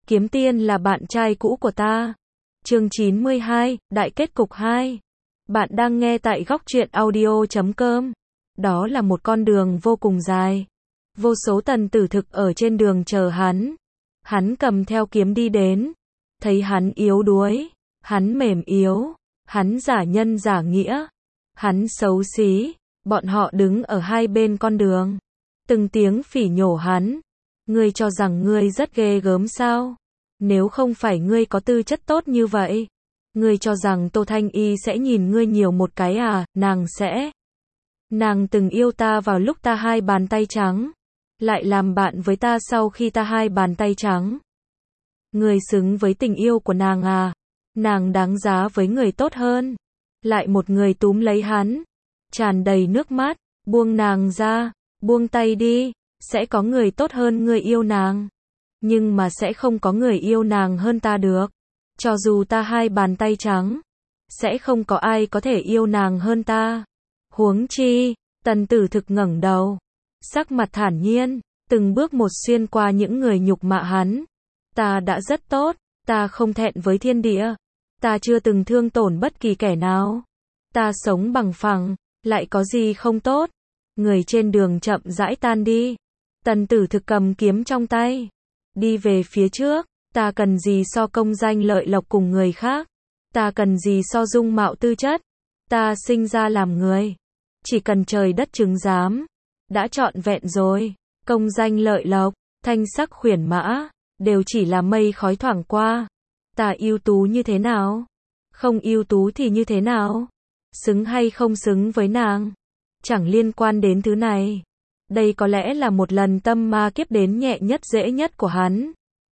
Kiếm Tiên là bạn trai cũ của ta. Chương 92, Đại kết cục 2. Bạn đang nghe tại góc truyện audio.com. Đó là một con đường vô cùng dài. Vô số tần tử thực ở trên đường chờ hắn. Hắn cầm theo kiếm đi đến. Thấy hắn yếu đuối. Hắn mềm yếu. Hắn giả nhân giả nghĩa. Hắn xấu xí. Bọn họ đứng ở hai bên con đường. Từng tiếng phỉ nhổ hắn. Ngươi cho rằng ngươi rất ghê gớm sao? Nếu không phải ngươi có tư chất tốt như vậy, ngươi cho rằng Tô Thanh Y sẽ nhìn ngươi nhiều một cái à? Nàng sẽ. Nàng từng yêu ta vào lúc ta hai bàn tay trắng, lại làm bạn với ta sau khi ta hai bàn tay trắng. Ngươi xứng với tình yêu của nàng à? Nàng đáng giá với người tốt hơn. Lại một người túm lấy hắn, tràn đầy nước mắt, buông nàng ra, buông tay đi, sẽ có người tốt hơn ngươi yêu nàng. Nhưng mà sẽ không có người yêu nàng hơn ta được. Cho dù ta hai bàn tay trắng, sẽ không có ai có thể yêu nàng hơn ta. Huống chi, tần tử thực ngẩng đầu, sắc mặt thản nhiên, từng bước một xuyên qua những người nhục mạ hắn. Ta đã rất tốt, ta không thẹn với thiên địa, ta chưa từng thương tổn bất kỳ kẻ nào. Ta sống bằng phẳng, lại có gì không tốt. Người trên đường chậm rãi tan đi. Tần tử thực cầm kiếm trong tay, đi về phía trước. Ta cần gì so công danh lợi lộc cùng người khác? Ta cần gì so dung mạo tư chất? Ta sinh ra làm người, chỉ cần trời đất chứng giám, đã trọn vẹn rồi. Công danh lợi lộc, thanh sắc khuyển mã, đều chỉ là mây khói thoảng qua. Ta ưu tú như thế nào? Không ưu tú thì như thế nào? Xứng hay không xứng với nàng? Chẳng liên quan đến thứ này. Đây có lẽ là một lần tâm ma kiếp đến nhẹ nhất dễ nhất của hắn.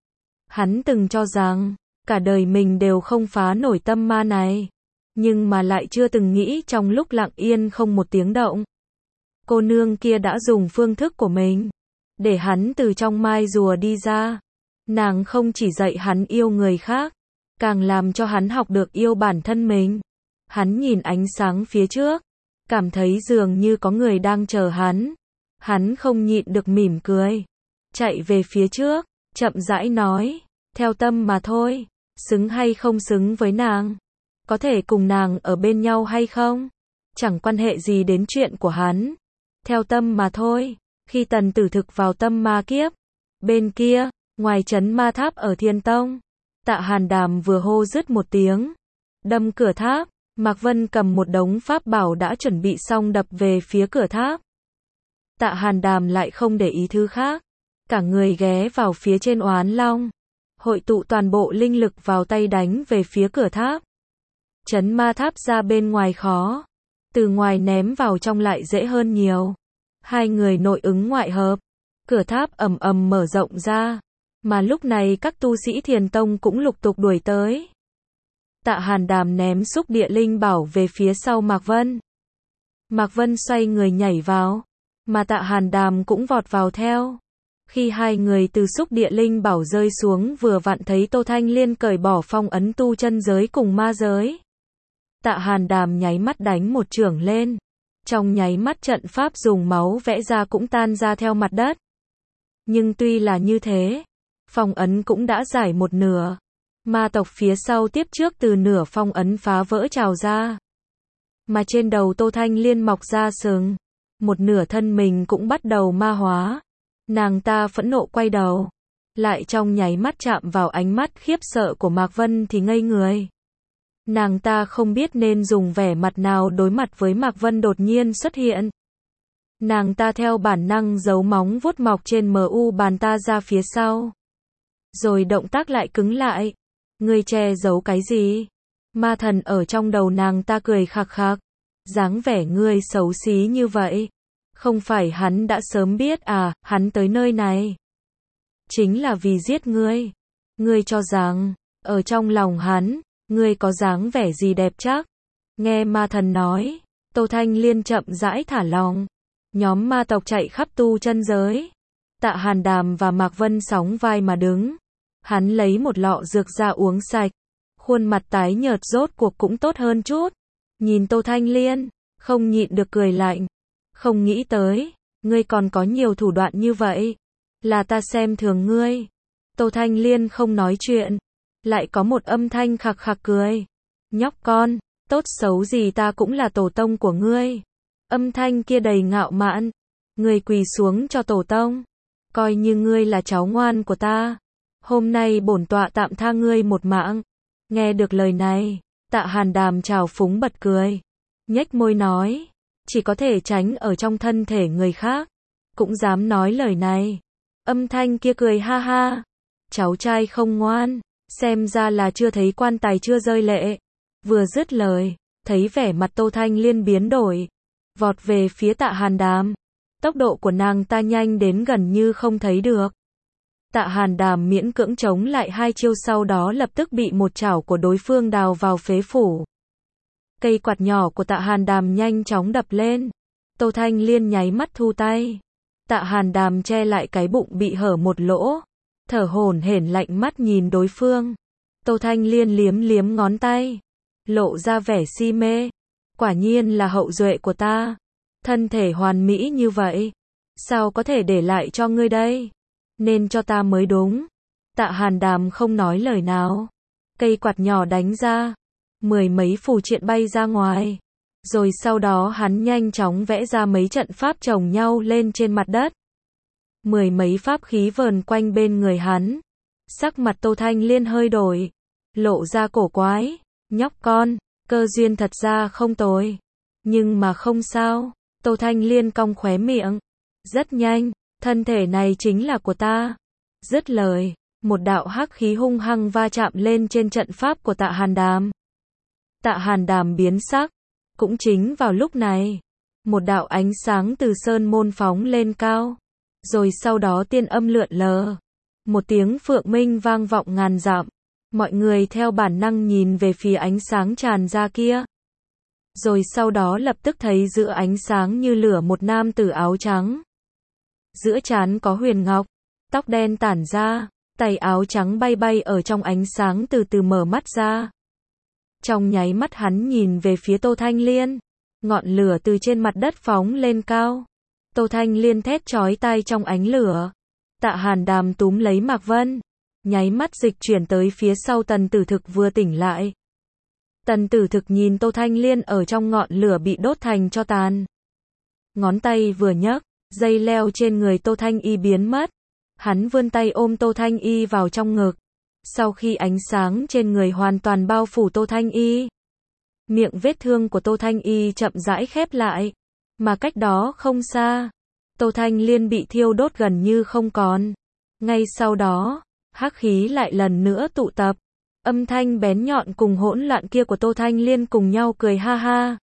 Hắn từng cho rằng, cả đời mình đều không phá nổi tâm ma này. Nhưng mà lại chưa từng nghĩ trong lúc lặng yên không một tiếng động. Cô nương kia đã dùng phương thức của mình, để hắn từ trong mai rùa đi ra. Nàng không chỉ dạy hắn yêu người khác, càng làm cho hắn học được yêu bản thân mình. Hắn nhìn ánh sáng phía trước, cảm thấy dường như có người đang chờ hắn. Hắn không nhịn được mỉm cười, chạy về phía trước, chậm rãi nói, theo tâm mà thôi, xứng hay không xứng với nàng, có thể cùng nàng ở bên nhau hay không, chẳng quan hệ gì đến chuyện của hắn. Theo tâm mà thôi. Khi tần tử thực vào tâm ma kiếp, bên kia, ngoài trấn ma tháp ở Thiên Tông, Tạ Hàn Đàm vừa hô dứt một tiếng, đâm cửa tháp. Mạc Vân cầm một đống pháp bảo đã chuẩn bị xong đập về phía cửa tháp. Tạ Hàn Đàm lại không để ý thứ khác, cả người ghé vào phía trên oán long, hội tụ toàn bộ linh lực vào tay đánh về phía cửa tháp. Trấn ma tháp ra bên ngoài khó, từ ngoài ném vào trong lại dễ hơn nhiều. Hai người nội ứng ngoại hợp, cửa tháp ầm ầm mở rộng ra, mà lúc này các tu sĩ Thiền Tông cũng lục tục đuổi tới. Tạ Hàn Đàm ném xúc địa linh bảo về phía sau Mạc Vân. Mạc Vân xoay người nhảy vào, mà Tạ Hàn Đàm cũng vọt vào theo. Khi hai người từ xúc địa linh bảo rơi xuống vừa vặn thấy Tô Thanh Liên cởi bỏ phong ấn tu chân giới cùng ma giới. Tạ Hàn Đàm nháy mắt đánh một chưởng lên. Trong nháy mắt trận pháp dùng máu vẽ ra cũng tan ra theo mặt đất. Nhưng tuy là như thế, phong ấn cũng đã giải một nửa. Ma tộc phía sau tiếp trước từ nửa phong ấn phá vỡ trào ra. Mà trên đầu Tô Thanh Liên mọc ra sừng. Một nửa thân mình cũng bắt đầu ma hóa. Nàng ta phẫn nộ quay đầu. Lại trong nháy mắt chạm vào ánh mắt khiếp sợ của Mạc Vân thì ngây người. Nàng ta không biết nên dùng vẻ mặt nào đối mặt với Mạc Vân đột nhiên xuất hiện. Nàng ta theo bản năng giấu móng vuốt mọc trên mu bàn ta ra phía sau. Rồi động tác lại cứng lại. Ngươi che giấu cái gì? Ma thần ở trong đầu nàng ta cười khạc khạc. Dáng vẻ ngươi xấu xí như vậy. Không phải hắn đã sớm biết à, hắn tới nơi này chính là vì giết ngươi. Ngươi cho rằng, ở trong lòng hắn, ngươi có dáng vẻ gì đẹp chắc. Nghe ma thần nói, Tô Thanh Liên chậm rãi thả lòng. Nhóm ma tộc chạy khắp tu chân giới. Tạ Hàn Đàm và Mạc Vân sóng vai mà đứng. Hắn lấy một lọ dược ra uống sạch. Khuôn mặt tái nhợt rốt cuộc cũng tốt hơn chút. Nhìn Tô Thanh Liên, không nhịn được cười lạnh. Không nghĩ tới, ngươi còn có nhiều thủ đoạn như vậy. Là ta xem thường ngươi. Tô Thanh Liên không nói chuyện, lại có một âm thanh khạc khạc cười. Nhóc con, tốt xấu gì ta cũng là tổ tông của ngươi. Âm thanh kia đầy ngạo mạn. Ngươi quỳ xuống cho tổ tông. Coi như ngươi là cháu ngoan của ta. Hôm nay bổn tọa tạm tha ngươi một mạng. Nghe được lời này, Tạ Hàn Đàm trào phúng bật cười. Nhếch môi nói, chỉ có thể tránh ở trong thân thể người khác. Cũng dám nói lời này. Âm thanh kia cười ha ha. Cháu trai không ngoan, xem ra là chưa thấy quan tài chưa rơi lệ. Vừa dứt lời, thấy vẻ mặt Tô Thanh Liên biến đổi, vọt về phía Tạ Hàn Đàm. Tốc độ của nàng ta nhanh đến gần như không thấy được. Tạ Hàn Đàm miễn cưỡng chống lại 2 chiêu, sau đó lập tức bị một chảo của đối phương đào vào phế phủ. Cây quạt nhỏ của Tạ Hàn Đàm nhanh chóng đập lên. Tô Thanh Liên nháy mắt thu tay. Tạ Hàn Đàm che lại cái bụng bị hở một lỗ, thở hổn hển lạnh mắt nhìn đối phương. Tô Thanh Liên liếm liếm ngón tay, lộ ra vẻ si mê. Quả nhiên là hậu duệ của ta. Thân thể hoàn mỹ như vậy, sao có thể để lại cho ngươi đây? Nên cho ta mới đúng. Tạ Hàn Đàm không nói lời nào. Cây quạt nhỏ đánh ra, 10 mấy phù triện bay ra ngoài. Rồi sau đó hắn nhanh chóng vẽ ra mấy trận pháp chồng nhau lên trên mặt đất. 10 mấy pháp khí vờn quanh bên người hắn. Sắc mặt Tô Thanh Liên hơi đổi, lộ ra cổ quái. Nhóc con, cơ duyên thật ra không tồi. Nhưng mà không sao. Tô Thanh Liên cong khóe miệng. Rất nhanh, thân thể này chính là của ta. Dứt lời, một đạo hắc khí hung hăng va chạm lên trên trận pháp của Tạ Hàn Đàm. Tạ Hàn Đàm biến sắc. Cũng chính vào lúc này, một đạo ánh sáng từ sơn môn phóng lên cao. Rồi sau đó tiên âm lượn lờ. Một tiếng phượng minh vang vọng ngàn dặm. Mọi người theo bản năng nhìn về phía ánh sáng tràn ra kia. Rồi sau đó lập tức thấy giữa ánh sáng như lửa một nam tử áo trắng. Giữa trán có huyền ngọc, tóc đen tản ra, tay áo trắng bay bay ở trong ánh sáng từ từ mở mắt ra. Trong nháy mắt hắn nhìn về phía Tô Thanh Liên, ngọn lửa từ trên mặt đất phóng lên cao. Tô Thanh Liên thét chói tai trong ánh lửa. Tạ Hàn Đàm túm lấy Mạc Vân, nháy mắt dịch chuyển tới phía sau Tần Tử Thực vừa tỉnh lại. Tần Tử Thực nhìn Tô Thanh Liên ở trong ngọn lửa bị đốt thành tro tàn. Ngón tay vừa nhấc, dây leo trên người Tô Thanh Y biến mất. Hắn vươn tay ôm Tô Thanh Y vào trong ngực. Sau khi ánh sáng trên người hoàn toàn bao phủ Tô Thanh Y, miệng vết thương của Tô Thanh Y chậm rãi khép lại. Mà cách đó không xa, Tô Thanh Liên bị thiêu đốt gần như không còn. Ngay sau đó, hắc khí lại lần nữa tụ tập. Âm thanh bén nhọn cùng hỗn loạn kia của Tô Thanh Liên cùng nhau cười ha ha.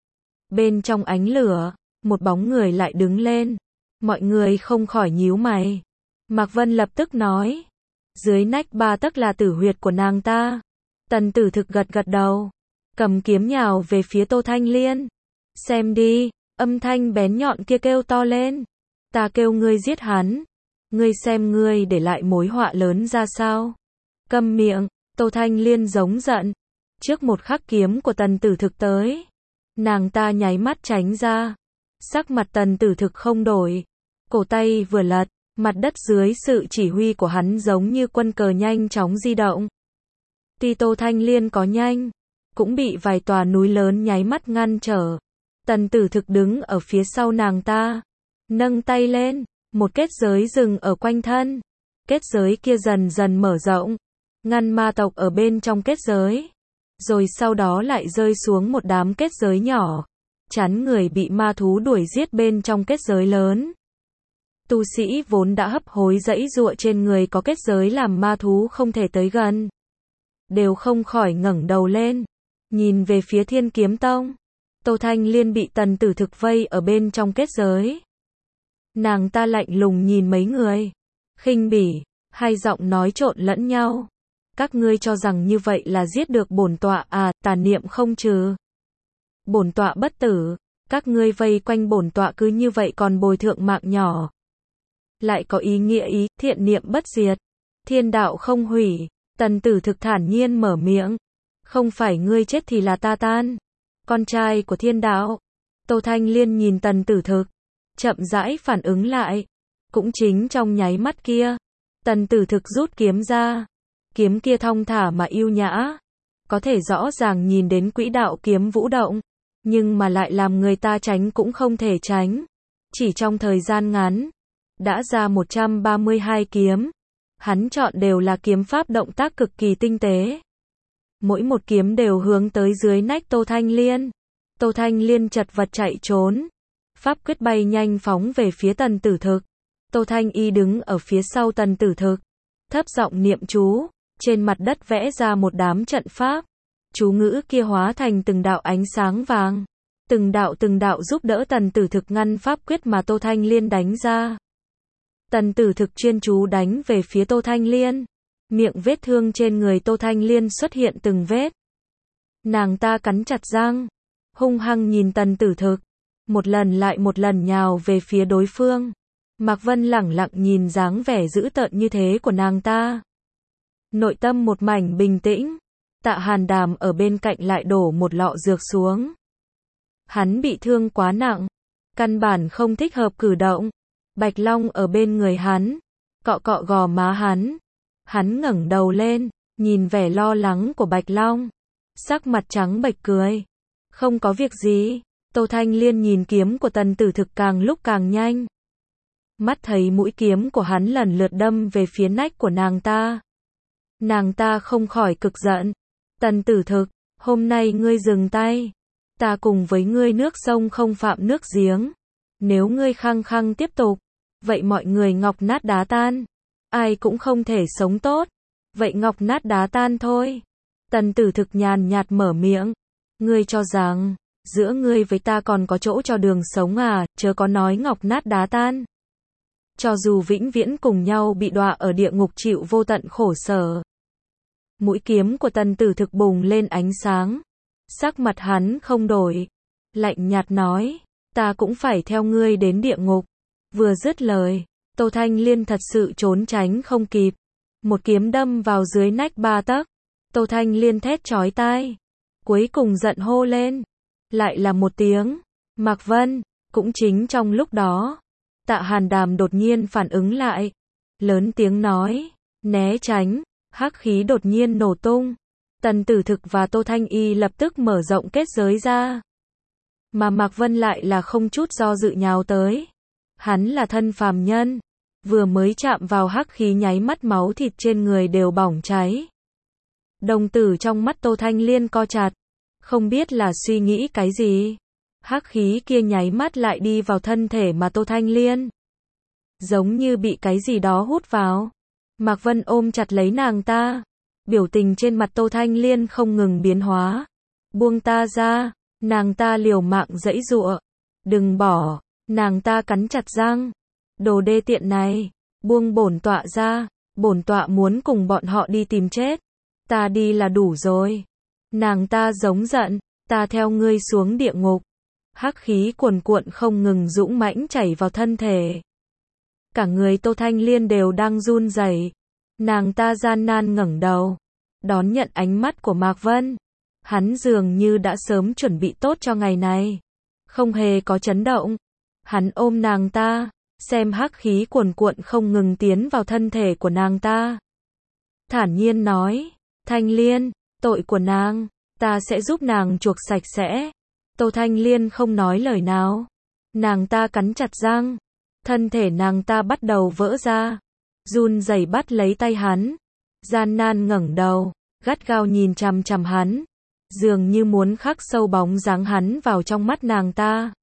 Bên trong ánh lửa, một bóng người lại đứng lên. Mọi người không khỏi nhíu mày. Mạc Vân lập tức nói, dưới nách 3 tấc là tử huyệt của nàng ta. Tần Tử Thực gật gật đầu, cầm kiếm nhào về phía Tô Thanh Liên. Xem đi, âm thanh bén nhọn kia kêu to lên. Ta kêu ngươi giết hắn. Ngươi xem ngươi để lại mối họa lớn ra sao. Câm miệng, Tô Thanh Liên giống giận. Trước một khắc kiếm của Tần Tử Thực tới, nàng ta nháy mắt tránh ra. Sắc mặt Tần Tử Thực không đổi. Cổ tay vừa lật, mặt đất dưới sự chỉ huy của hắn giống như quân cờ nhanh chóng di động. Tuy Tô Thanh Liên có nhanh, cũng bị vài tòa núi lớn nháy mắt ngăn trở. Tần Tử Thực đứng ở phía sau nàng ta, nâng tay lên, một kết giới dừng ở quanh thân. Kết giới kia dần dần mở rộng, ngăn ma tộc ở bên trong kết giới. Rồi sau đó lại rơi xuống một đám kết giới nhỏ, chắn người bị ma thú đuổi giết bên trong kết giới lớn. Tu sĩ vốn đã hấp hối giãy giụa trên người có kết giới làm ma thú không thể tới gần, đều không khỏi ngẩng đầu lên, nhìn về phía Thiên Kiếm Tông. Tô Thanh Liên bị Tần Tử Thực vây ở bên trong kết giới. Nàng ta lạnh lùng nhìn mấy người, khinh bỉ, hai giọng nói trộn lẫn nhau. Các ngươi cho rằng như vậy là giết được bổn tọa à? Tà niệm không trừ, bổn tọa bất tử. Các ngươi vây quanh bổn tọa cứ như vậy còn bồi thượng mạng nhỏ, lại có ý nghĩa ý thiện niệm bất diệt, thiên đạo không hủy. Tần Tử Thực thản nhiên mở miệng, không phải ngươi chết thì là ta tan, con trai của thiên đạo. Tô Thanh Liên nhìn Tần Tử Thực, chậm rãi phản ứng lại. Cũng chính trong nháy mắt kia, Tần Tử Thực rút kiếm ra. Kiếm kia thong thả mà yêu nhã. Có thể rõ ràng nhìn đến quỹ đạo kiếm vũ động. Nhưng mà lại làm người ta tránh cũng không thể tránh. Chỉ trong thời gian ngắn. Đã ra 132 kiếm. Hắn chọn đều là kiếm pháp động tác cực kỳ tinh tế. Mỗi một kiếm đều hướng tới dưới nách Tô Thanh Liên. Tô Thanh Liên chật vật chạy trốn. Pháp quyết bay nhanh phóng về phía Tần Tử Thực. Tô Thanh Y đứng ở phía sau Tần Tử Thực. Thấp giọng niệm chú. Trên mặt đất vẽ ra một đám trận pháp. Chú ngữ kia hóa thành từng đạo ánh sáng vàng. Từng đạo giúp đỡ Tần Tử Thực ngăn pháp quyết mà Tô Thanh Liên đánh ra. Tần Tử Thực chuyên chú đánh về phía Tô Thanh Liên. Miệng vết thương trên người Tô Thanh Liên xuất hiện từng vết. Nàng ta cắn chặt răng. Hung hăng nhìn Tần Tử Thực. Một lần lại một lần nhào về phía đối phương. Mạc Vân lẳng lặng nhìn dáng vẻ dữ tợn như thế của nàng ta. Nội tâm một mảnh bình tĩnh. Tạ Hàn Đàm ở bên cạnh lại đổ một lọ dược xuống. Hắn bị thương quá nặng. Căn bản không thích hợp cử động. Bạch Long ở bên người hắn. Cọ cọ gò má hắn. Hắn ngẩng đầu lên. Nhìn vẻ lo lắng của Bạch Long. Sắc mặt trắng bệch cười. Không có việc gì. Tô Thanh Liên nhìn kiếm của Tần Tử Thực càng lúc càng nhanh. Mắt thấy mũi kiếm của hắn lần lượt đâm về phía nách của nàng ta. Nàng ta không khỏi cực giận. Tần Tử Thực, hôm nay ngươi dừng tay. Ta cùng với ngươi nước sông không phạm nước giếng. Nếu ngươi khăng khăng tiếp tục, vậy mọi người ngọc nát đá tan. Ai cũng không thể sống tốt. Vậy ngọc nát đá tan thôi. Tần Tử Thực nhàn nhạt mở miệng. Ngươi cho rằng, giữa ngươi với ta còn có chỗ cho đường sống à, chớ có nói ngọc nát đá tan. Cho dù vĩnh viễn cùng nhau bị đọa ở địa ngục chịu vô tận khổ sở. Mũi kiếm của Tần Tử Thực bùng lên ánh sáng. Sắc mặt hắn không đổi. Lạnh nhạt nói, ta cũng phải theo ngươi đến địa ngục. Vừa dứt lời, Tô Thanh Liên thật sự trốn tránh không kịp. Một kiếm đâm vào dưới nách 3 tấc. Tô Thanh Liên thét chói tai. Cuối cùng giận hô lên. Lại là một tiếng. Mạc Vân, cũng chính trong lúc đó. Tạ Hàn Đàm đột nhiên phản ứng lại. Lớn tiếng nói. Né tránh. Hắc khí đột nhiên nổ tung. Tần Tử Thực và Tô Thanh Y lập tức mở rộng kết giới ra. Mà Mạc Vân lại là không chút do dự nhào tới. Hắn là thân phàm nhân. Vừa mới chạm vào hắc khí nháy mắt máu thịt trên người đều bỏng cháy. Đồng tử trong mắt Tô Thanh Liên co chặt. Không biết là suy nghĩ cái gì. Hắc khí kia nháy mắt lại đi vào thân thể mà Tô Thanh Liên. Giống như bị cái gì đó hút vào. Mạc Vân ôm chặt lấy nàng ta. Biểu tình trên mặt Tô Thanh Liên không ngừng biến hóa. Buông ta ra. Nàng ta liều mạng giãy giụa. Đừng bỏ. Nàng ta cắn chặt răng. Đồ đê tiện này. Buông bổn tọa ra. Bổn tọa muốn cùng bọn họ đi tìm chết. Ta đi là đủ rồi. Nàng ta giống giận. Ta theo ngươi xuống địa ngục. Hắc khí cuồn cuộn không ngừng dũng mãnh chảy vào thân thể. Cả người Tô Thanh Liên đều đang run rẩy. Nàng ta gian nan ngẩng đầu. Đón nhận ánh mắt của Mạc Vân. Hắn dường như đã sớm chuẩn bị tốt cho ngày này. Không hề có chấn động. Hắn ôm nàng ta. Xem hắc khí cuồn cuộn không ngừng tiến vào thân thể của nàng ta. Thản nhiên nói. Thanh Liên, tội của nàng. Ta sẽ giúp nàng chuộc sạch sẽ. Tô Thanh Liên không nói lời nào. Nàng ta cắn chặt răng. Thân thể nàng ta bắt đầu vỡ ra. Run rẩy bắt lấy tay hắn. Gian nan ngẩng đầu. Gắt gao nhìn chằm chằm hắn. Dường như muốn khắc sâu bóng dáng hắn vào trong mắt nàng ta.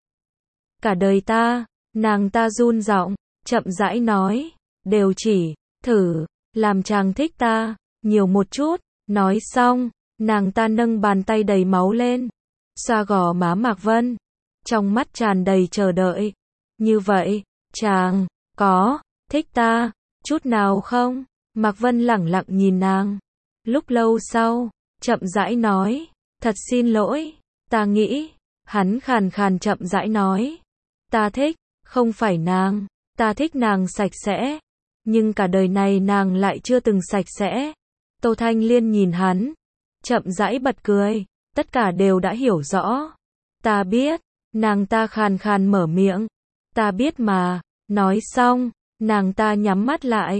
Cả đời ta. Nàng ta run giọng. Chậm rãi nói. Đều chỉ. Thử. Làm chàng thích ta. Nhiều một chút. Nói xong. Nàng ta nâng bàn tay đầy máu lên. Xoa gò má Mạc Vân. Trong mắt tràn đầy chờ đợi. Như vậy. Chàng. Có. Thích ta. Chút nào không? Mạc Vân lẳng lặng nhìn nàng. Lúc lâu sau. Chậm rãi nói. Thật xin lỗi. Ta nghĩ. Hắn khàn khàn chậm rãi nói. Ta thích. Không phải nàng. Ta thích nàng sạch sẽ. Nhưng cả đời này nàng lại chưa từng sạch sẽ. Tô Thanh Liên nhìn hắn. Chậm rãi bật cười. Tất cả đều đã hiểu rõ. Ta biết. Nàng ta khàn khàn mở miệng. Ta biết mà. Nói xong. Nàng ta nhắm mắt lại.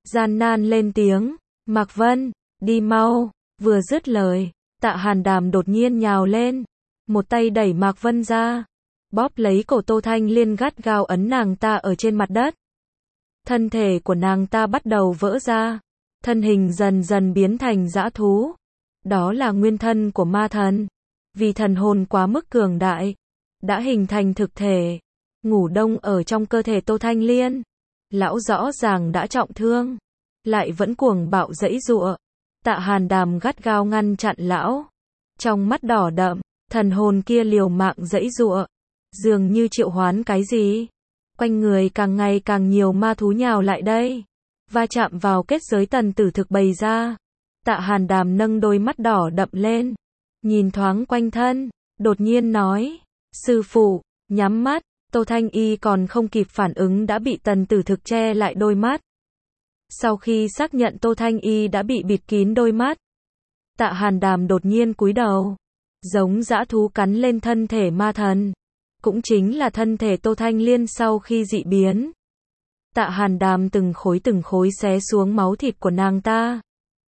gian nan lên tiếng, Mạc Vân, đi mau, vừa dứt lời, Tạ Hàn Đàm đột nhiên nhào lên, một tay đẩy Mạc Vân ra, bóp lấy cổ Tô Thanh Liên gắt gao ấn nàng ta ở trên mặt đất. Thân thể của nàng ta bắt đầu vỡ ra, thân hình dần dần biến thành dã thú. Đó là nguyên thân của ma thần. Vì thần hồn quá mức cường đại, đã hình thành thực thể, ngủ đông ở trong cơ thể Tô Thanh Liên. Lão rõ ràng đã trọng thương, lại vẫn cuồng bạo giãy giụa. Tạ Hàn Đàm gắt gao ngăn chặn lão. Trong mắt đỏ đậm, thần hồn kia liều mạng giãy giụa, dường như triệu hoán cái gì. Quanh người càng ngày càng nhiều ma thú nhào lại đây, va chạm vào kết giới tần tử thực bày ra. Tạ Hàn Đàm nâng đôi mắt đỏ đậm lên, nhìn thoáng quanh thân, đột nhiên nói, sư phụ, nhắm mắt. Tô Thanh Y còn không kịp phản ứng đã bị tần tử thực che lại đôi mắt. Sau khi xác nhận Tô Thanh Y đã bị bịt kín đôi mắt, Tạ Hàn Đàm đột nhiên cúi đầu, giống dã thú cắn lên thân thể ma thần, cũng chính là thân thể Tô Thanh Liên sau khi dị biến. Tạ Hàn Đàm từng khối xé xuống máu thịt của nàng ta.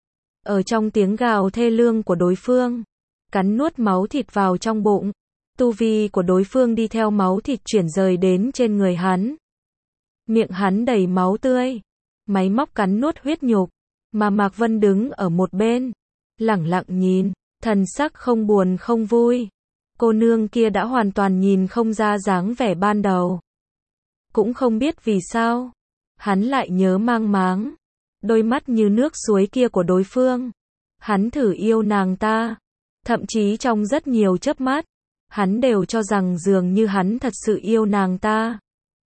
Ở trong tiếng gào thê lương của đối phương, cắn nuốt máu thịt vào trong bụng. Tu vi của đối phương đi theo máu thịt chuyển rời đến trên người hắn. Miệng hắn đầy máu tươi, máy móc cắn nuốt huyết nhục, mà Mạc Vân đứng ở một bên, lẳng lặng nhìn, thần sắc không buồn không vui. Cô nương kia đã hoàn toàn nhìn không ra dáng vẻ ban đầu. Cũng không biết vì sao, hắn lại nhớ mang máng đôi mắt như nước suối kia của đối phương. Hắn thử yêu nàng ta, thậm chí trong rất nhiều chớp mắt, hắn đều cho rằng dường như hắn thật sự yêu nàng ta.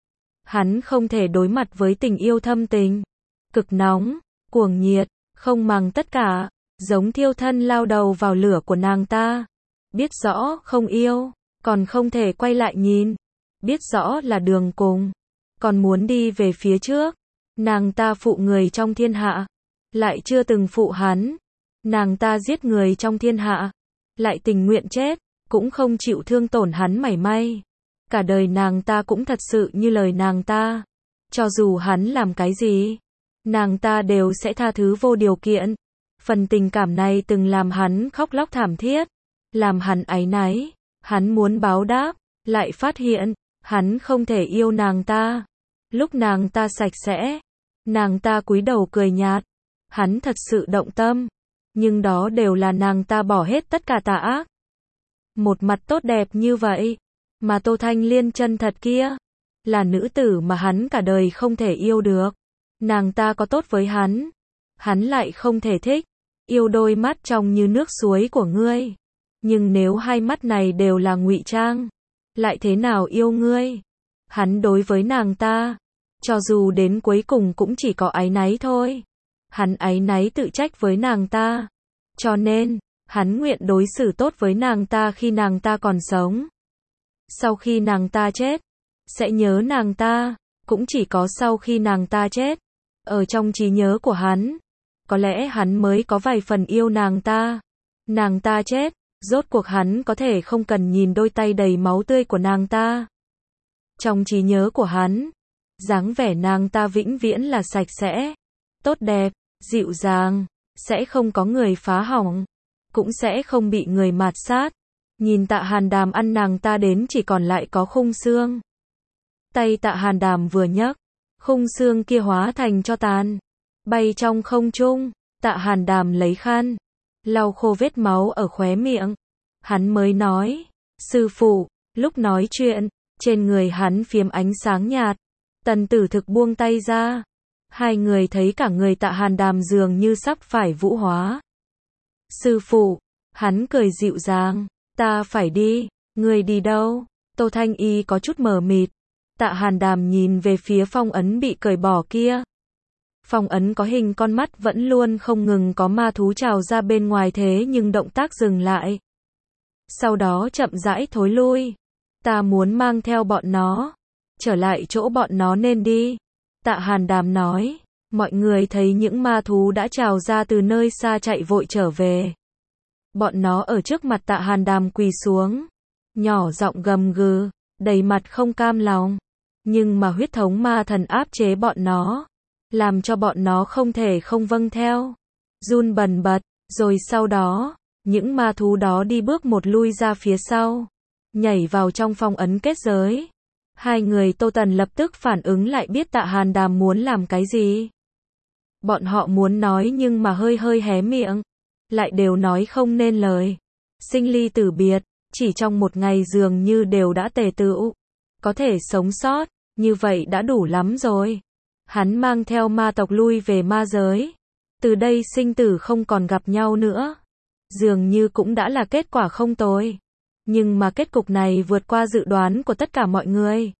Hắn không thể đối mặt với tình yêu thâm tình, cực nóng, cuồng nhiệt, không màng tất cả, giống thiêu thân lao đầu vào lửa của nàng ta. Biết rõ không yêu, còn không thể quay lại nhìn. Biết rõ là đường cùng, còn muốn đi về phía trước. Nàng ta phụ người trong thiên hạ, lại chưa từng phụ hắn. Nàng ta giết người trong thiên hạ, lại tình nguyện chết, cũng không chịu thương tổn hắn mảy may. Cả đời nàng ta cũng thật sự như lời nàng ta. Cho dù hắn làm cái gì, nàng ta đều sẽ tha thứ vô điều kiện. Phần tình cảm này từng làm hắn khóc lóc thảm thiết, làm hắn áy náy. Hắn muốn báo đáp, lại phát hiện, hắn không thể yêu nàng ta. Lúc nàng ta sạch sẽ, nàng ta cúi đầu cười nhạt. Hắn thật sự động tâm, nhưng đó đều là nàng ta bỏ hết tất cả tà ác. Một mặt tốt đẹp như vậy, mà Tô Thanh Liên chân thật kia, là nữ tử mà hắn cả đời không thể yêu được. Nàng ta có tốt với hắn lại không thể thích. Yêu đôi mắt trong như nước suối của ngươi. Nhưng nếu hai mắt này đều là ngụy trang, lại thế nào yêu ngươi? Hắn đối với nàng ta, cho dù đến cuối cùng cũng chỉ có áy náy thôi. Hắn áy náy tự trách với nàng ta. Cho nên, hắn nguyện đối xử tốt với nàng ta khi nàng ta còn sống. Sau khi nàng ta chết, sẽ nhớ nàng ta, cũng chỉ có sau khi nàng ta chết. Ở trong trí nhớ của hắn, có lẽ hắn mới có vài phần yêu nàng ta. Nàng ta chết, rốt cuộc hắn có thể không cần nhìn đôi tay đầy máu tươi của nàng ta. Trong trí nhớ của hắn, dáng vẻ nàng ta vĩnh viễn là sạch sẽ, tốt đẹp, dịu dàng, sẽ không có người phá hỏng, cũng sẽ không bị người mạt sát. Nhìn Tạ Hàn Đàm ăn nàng ta đến chỉ còn lại có khung xương. Tay Tạ Hàn Đàm vừa nhấc, khung xương kia hóa thành tro tàn, bay trong không trung. Tạ Hàn Đàm lấy khăn, lau khô vết máu ở khóe miệng. Hắn mới nói, sư phụ. Lúc nói chuyện, trên người hắn phiếm ánh sáng nhạt. Tần tử thực buông tay ra. Hai người thấy cả người Tạ Hàn Đàm dường như sắp phải vũ hóa. Sư phụ, hắn cười dịu dàng, ta phải đi. Người đi đâu? Tô Thanh Y có chút mờ mịt. Tạ Hàn Đàm nhìn về phía phong ấn bị cởi bỏ kia. Phong ấn có hình con mắt vẫn luôn không ngừng có ma thú trào ra bên ngoài thế nhưng động tác dừng lại. Sau đó chậm rãi thối lui. Ta muốn mang theo bọn nó, trở lại chỗ bọn nó nên đi. Tạ Hàn Đàm nói, mọi người thấy những ma thú đã trào ra từ nơi xa chạy vội trở về. Bọn nó ở trước mặt Tạ Hàn Đàm quỳ xuống, nhỏ giọng gầm gừ, đầy mặt không cam lòng. Nhưng mà huyết thống ma thần áp chế bọn nó, làm cho bọn nó không thể không vâng theo, run bần bật, rồi sau đó, những ma thú đó đi bước một lui ra phía sau, nhảy vào trong phong ấn kết giới. Hai người Tô Tần lập tức phản ứng lại biết Tạ Hàn Đàm muốn làm cái gì. Bọn họ muốn nói nhưng mà hơi hơi hé miệng, lại đều nói không nên lời. Sinh ly tử biệt, chỉ trong một ngày dường như đều đã tề tựu. Có thể sống sót, như vậy đã đủ lắm rồi. Hắn mang theo ma tộc lui về ma giới. Từ đây sinh tử không còn gặp nhau nữa. Dường như cũng đã là kết quả không tồi. Nhưng mà kết cục này vượt qua dự đoán của tất cả mọi người.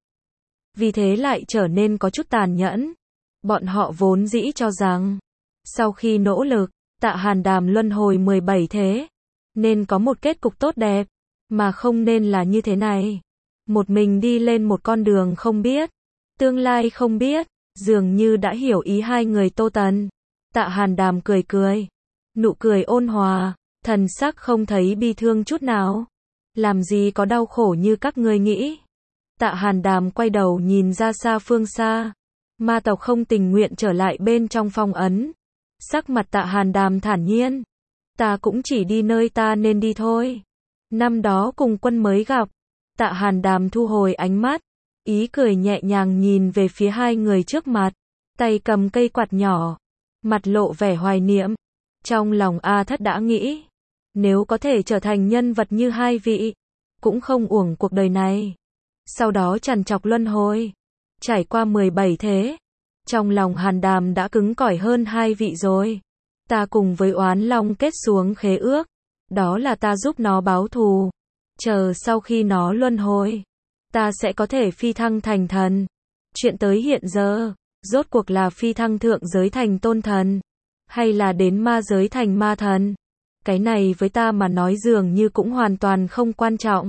Vì thế lại trở nên có chút tàn nhẫn. Bọn họ vốn dĩ cho rằng, sau khi nỗ lực, Tạ Hàn Đàm luân hồi 17 thế, nên có một kết cục tốt đẹp, mà không nên là như thế này. Một mình đi lên một con đường không biết, tương lai không biết, dường như đã hiểu ý hai người Tô Tần. Tạ Hàn Đàm cười cười, nụ cười ôn hòa, thần sắc không thấy bi thương chút nào. Làm gì có đau khổ như các ngươi nghĩ. Tạ Hàn Đàm quay đầu nhìn ra xa phương xa. Ma tộc không tình nguyện trở lại bên trong phong ấn. Sắc mặt Tạ Hàn Đàm thản nhiên. Ta cũng chỉ đi nơi ta nên đi thôi. Năm đó cùng quân mới gặp. Tạ Hàn Đàm thu hồi ánh mắt. Ý cười nhẹ nhàng nhìn về phía hai người trước mặt. Tay cầm cây quạt nhỏ. Mặt lộ vẻ hoài niệm. Trong lòng A Thất đã nghĩ. Nếu có thể trở thành nhân vật như hai vị. Cũng không uổng cuộc đời này. Sau đó trằn trọc luân hồi. Trải qua 17 thế. Trong lòng Hàn Đàm đã cứng cỏi hơn hai vị rồi. Ta cùng với Oán Long kết xuống khế ước. Đó là ta giúp nó báo thù. Chờ sau khi nó luân hồi. Ta sẽ có thể phi thăng thành thần. Chuyện tới hiện giờ. Rốt cuộc là phi thăng thượng giới thành tôn thần. Hay là đến ma giới thành ma thần. Cái này với ta mà nói dường như cũng hoàn toàn không quan trọng.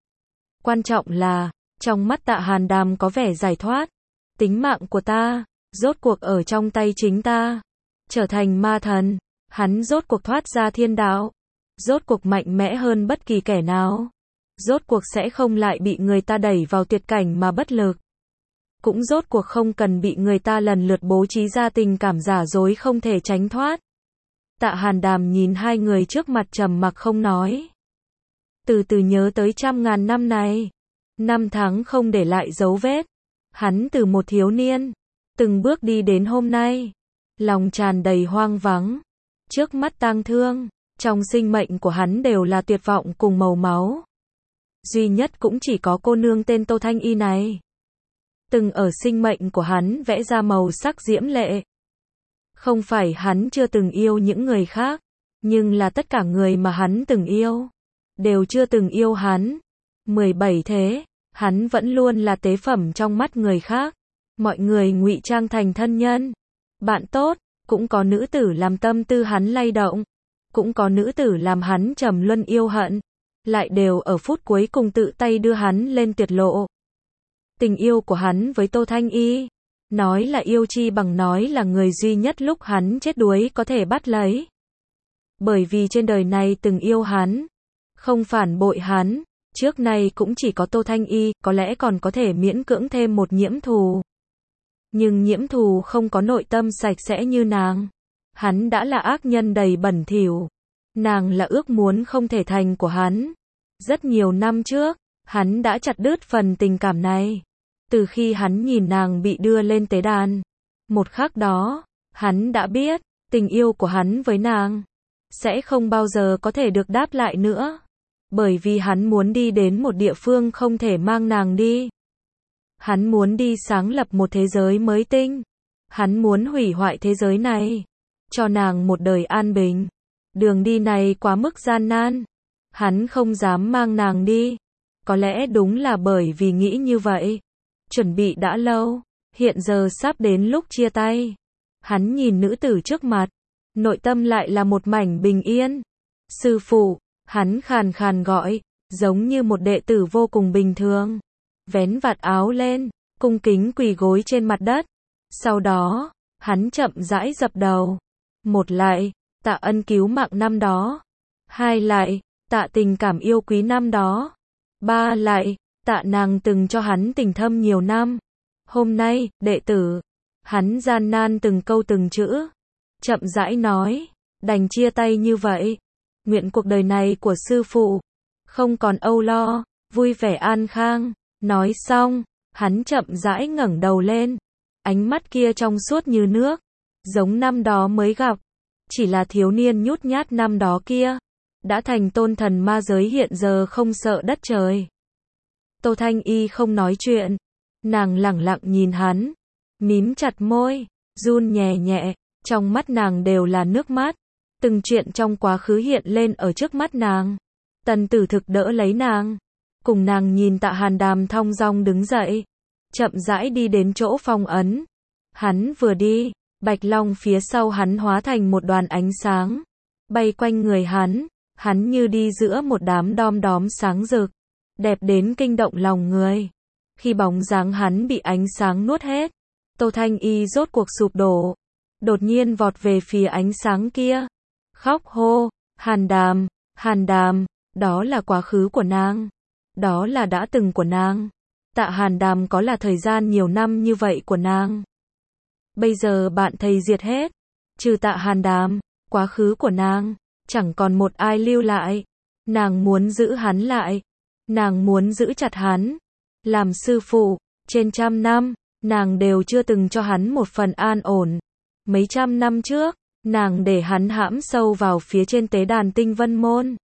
Quan trọng là, trong mắt Tạ Hàn Đàm có vẻ giải thoát. Tính mạng của ta, rốt cuộc ở trong tay chính ta. Trở thành ma thần, hắn rốt cuộc thoát ra thiên đạo. Rốt cuộc mạnh mẽ hơn bất kỳ kẻ nào. Rốt cuộc sẽ không lại bị người ta đẩy vào tuyệt cảnh mà bất lực. Cũng rốt cuộc không cần bị người ta lần lượt bố trí ra tình cảm giả dối không thể tránh thoát. Tạ Hàn Đàm nhìn hai người trước mặt trầm mặc không nói. Từ từ nhớ tới trăm ngàn năm này. Năm tháng không để lại dấu vết. Hắn từ một thiếu niên, từng bước đi đến hôm nay. Lòng tràn đầy hoang vắng. Trước mắt tang thương. Trong sinh mệnh của hắn đều là tuyệt vọng cùng màu máu. Duy nhất cũng chỉ có cô nương tên Tô Thanh Y này. Từng ở sinh mệnh của hắn vẽ ra màu sắc diễm lệ. Không phải hắn chưa từng yêu những người khác, nhưng là tất cả người mà hắn từng yêu, đều chưa từng yêu hắn. 17 thế, hắn vẫn luôn là tế phẩm trong mắt người khác. Mọi người ngụy trang thành thân nhân, bạn tốt, cũng có nữ tử làm tâm tư hắn lay động, cũng có nữ tử làm hắn trầm luân yêu hận, lại đều ở phút cuối cùng tự tay đưa hắn lên tuyệt lộ. Tình yêu của hắn với Tô Thanh Y, nói là yêu chi bằng nói là người duy nhất lúc hắn chết đuối có thể bắt lấy. Bởi vì trên đời này từng yêu hắn, không phản bội hắn, trước nay cũng chỉ có Tô Thanh Y, có lẽ còn có thể miễn cưỡng thêm một Nhiễm Thù. Nhưng Nhiễm Thù không có nội tâm sạch sẽ như nàng. Hắn đã là ác nhân đầy bẩn thỉu. Nàng là ước muốn không thể thành của hắn. Rất nhiều năm trước, hắn đã chặt đứt phần tình cảm này. Từ khi hắn nhìn nàng bị đưa lên tế đàn, một khắc đó, hắn đã biết, tình yêu của hắn với nàng sẽ không bao giờ có thể được đáp lại nữa. Bởi vì hắn muốn đi đến một địa phương không thể mang nàng đi. Hắn muốn đi sáng lập một thế giới mới tinh. Hắn muốn hủy hoại thế giới này, cho nàng một đời an bình. Đường đi này quá mức gian nan. Hắn không dám mang nàng đi. Có lẽ đúng là bởi vì nghĩ như vậy. Chuẩn bị đã lâu, hiện giờ sắp đến lúc chia tay. Hắn nhìn nữ tử trước mặt, nội tâm lại là một mảnh bình yên. Sư phụ, hắn khàn khàn gọi, giống như một đệ tử vô cùng bình thường. Vén vạt áo lên, cung kính quỳ gối trên mặt đất. Sau đó, hắn chậm rãi dập đầu. Một lại, tạ ân cứu mạng năm đó. Hai lại, tạ tình cảm yêu quý năm đó. Ba lại, tạ nàng từng cho hắn tình thâm nhiều năm. Hôm nay, đệ tử Hắn gian nan từng câu từng chữ, chậm rãi nói, đành chia tay như vậy. Nguyện cuộc đời này của sư phụ không còn âu lo, vui vẻ an khang. Nói xong, hắn chậm rãi ngẩng đầu lên, ánh mắt kia trong suốt như nước, giống năm đó mới gặp. Chỉ là thiếu niên nhút nhát năm đó kia, đã thành tôn thần ma giới hiện giờ không sợ đất trời. Tô Thanh Y không nói chuyện, nàng lẳng lặng nhìn hắn, mím chặt môi, run nhẹ nhẹ, trong mắt nàng đều là nước mắt. Từng chuyện trong quá khứ hiện lên ở trước mắt nàng. Tần Tử Thực đỡ lấy nàng, cùng nàng nhìn Tạ Hàn Đàm thong dong đứng dậy, chậm rãi đi đến chỗ phong ấn. Hắn vừa đi, Bạch Long phía sau hắn hóa thành một đoàn ánh sáng, bay quanh người hắn như đi giữa một đám đom đóm sáng rực, đẹp đến kinh động lòng người. Khi bóng dáng hắn bị ánh sáng nuốt hết, Tô Thanh Y rốt cuộc sụp đổ, đột nhiên vọt về phía ánh sáng kia, khóc hô, Hàn Đàm, Hàn Đàm, đó là quá khứ của nàng, đó là đã từng của nàng. Tạ Hàn Đàm có là thời gian nhiều năm như vậy của nàng. Bây giờ bạn thầy diệt hết, trừ Tạ Hàn Đàm, quá khứ của nàng, chẳng còn một ai lưu lại. Nàng muốn giữ hắn lại, nàng muốn giữ chặt hắn. Làm sư phụ, trên 100 năm, nàng đều chưa từng cho hắn một phần an ổn. Mấy trăm năm trước, nàng để hắn hãm sâu vào phía trên tế đàn Tinh Vân Môn,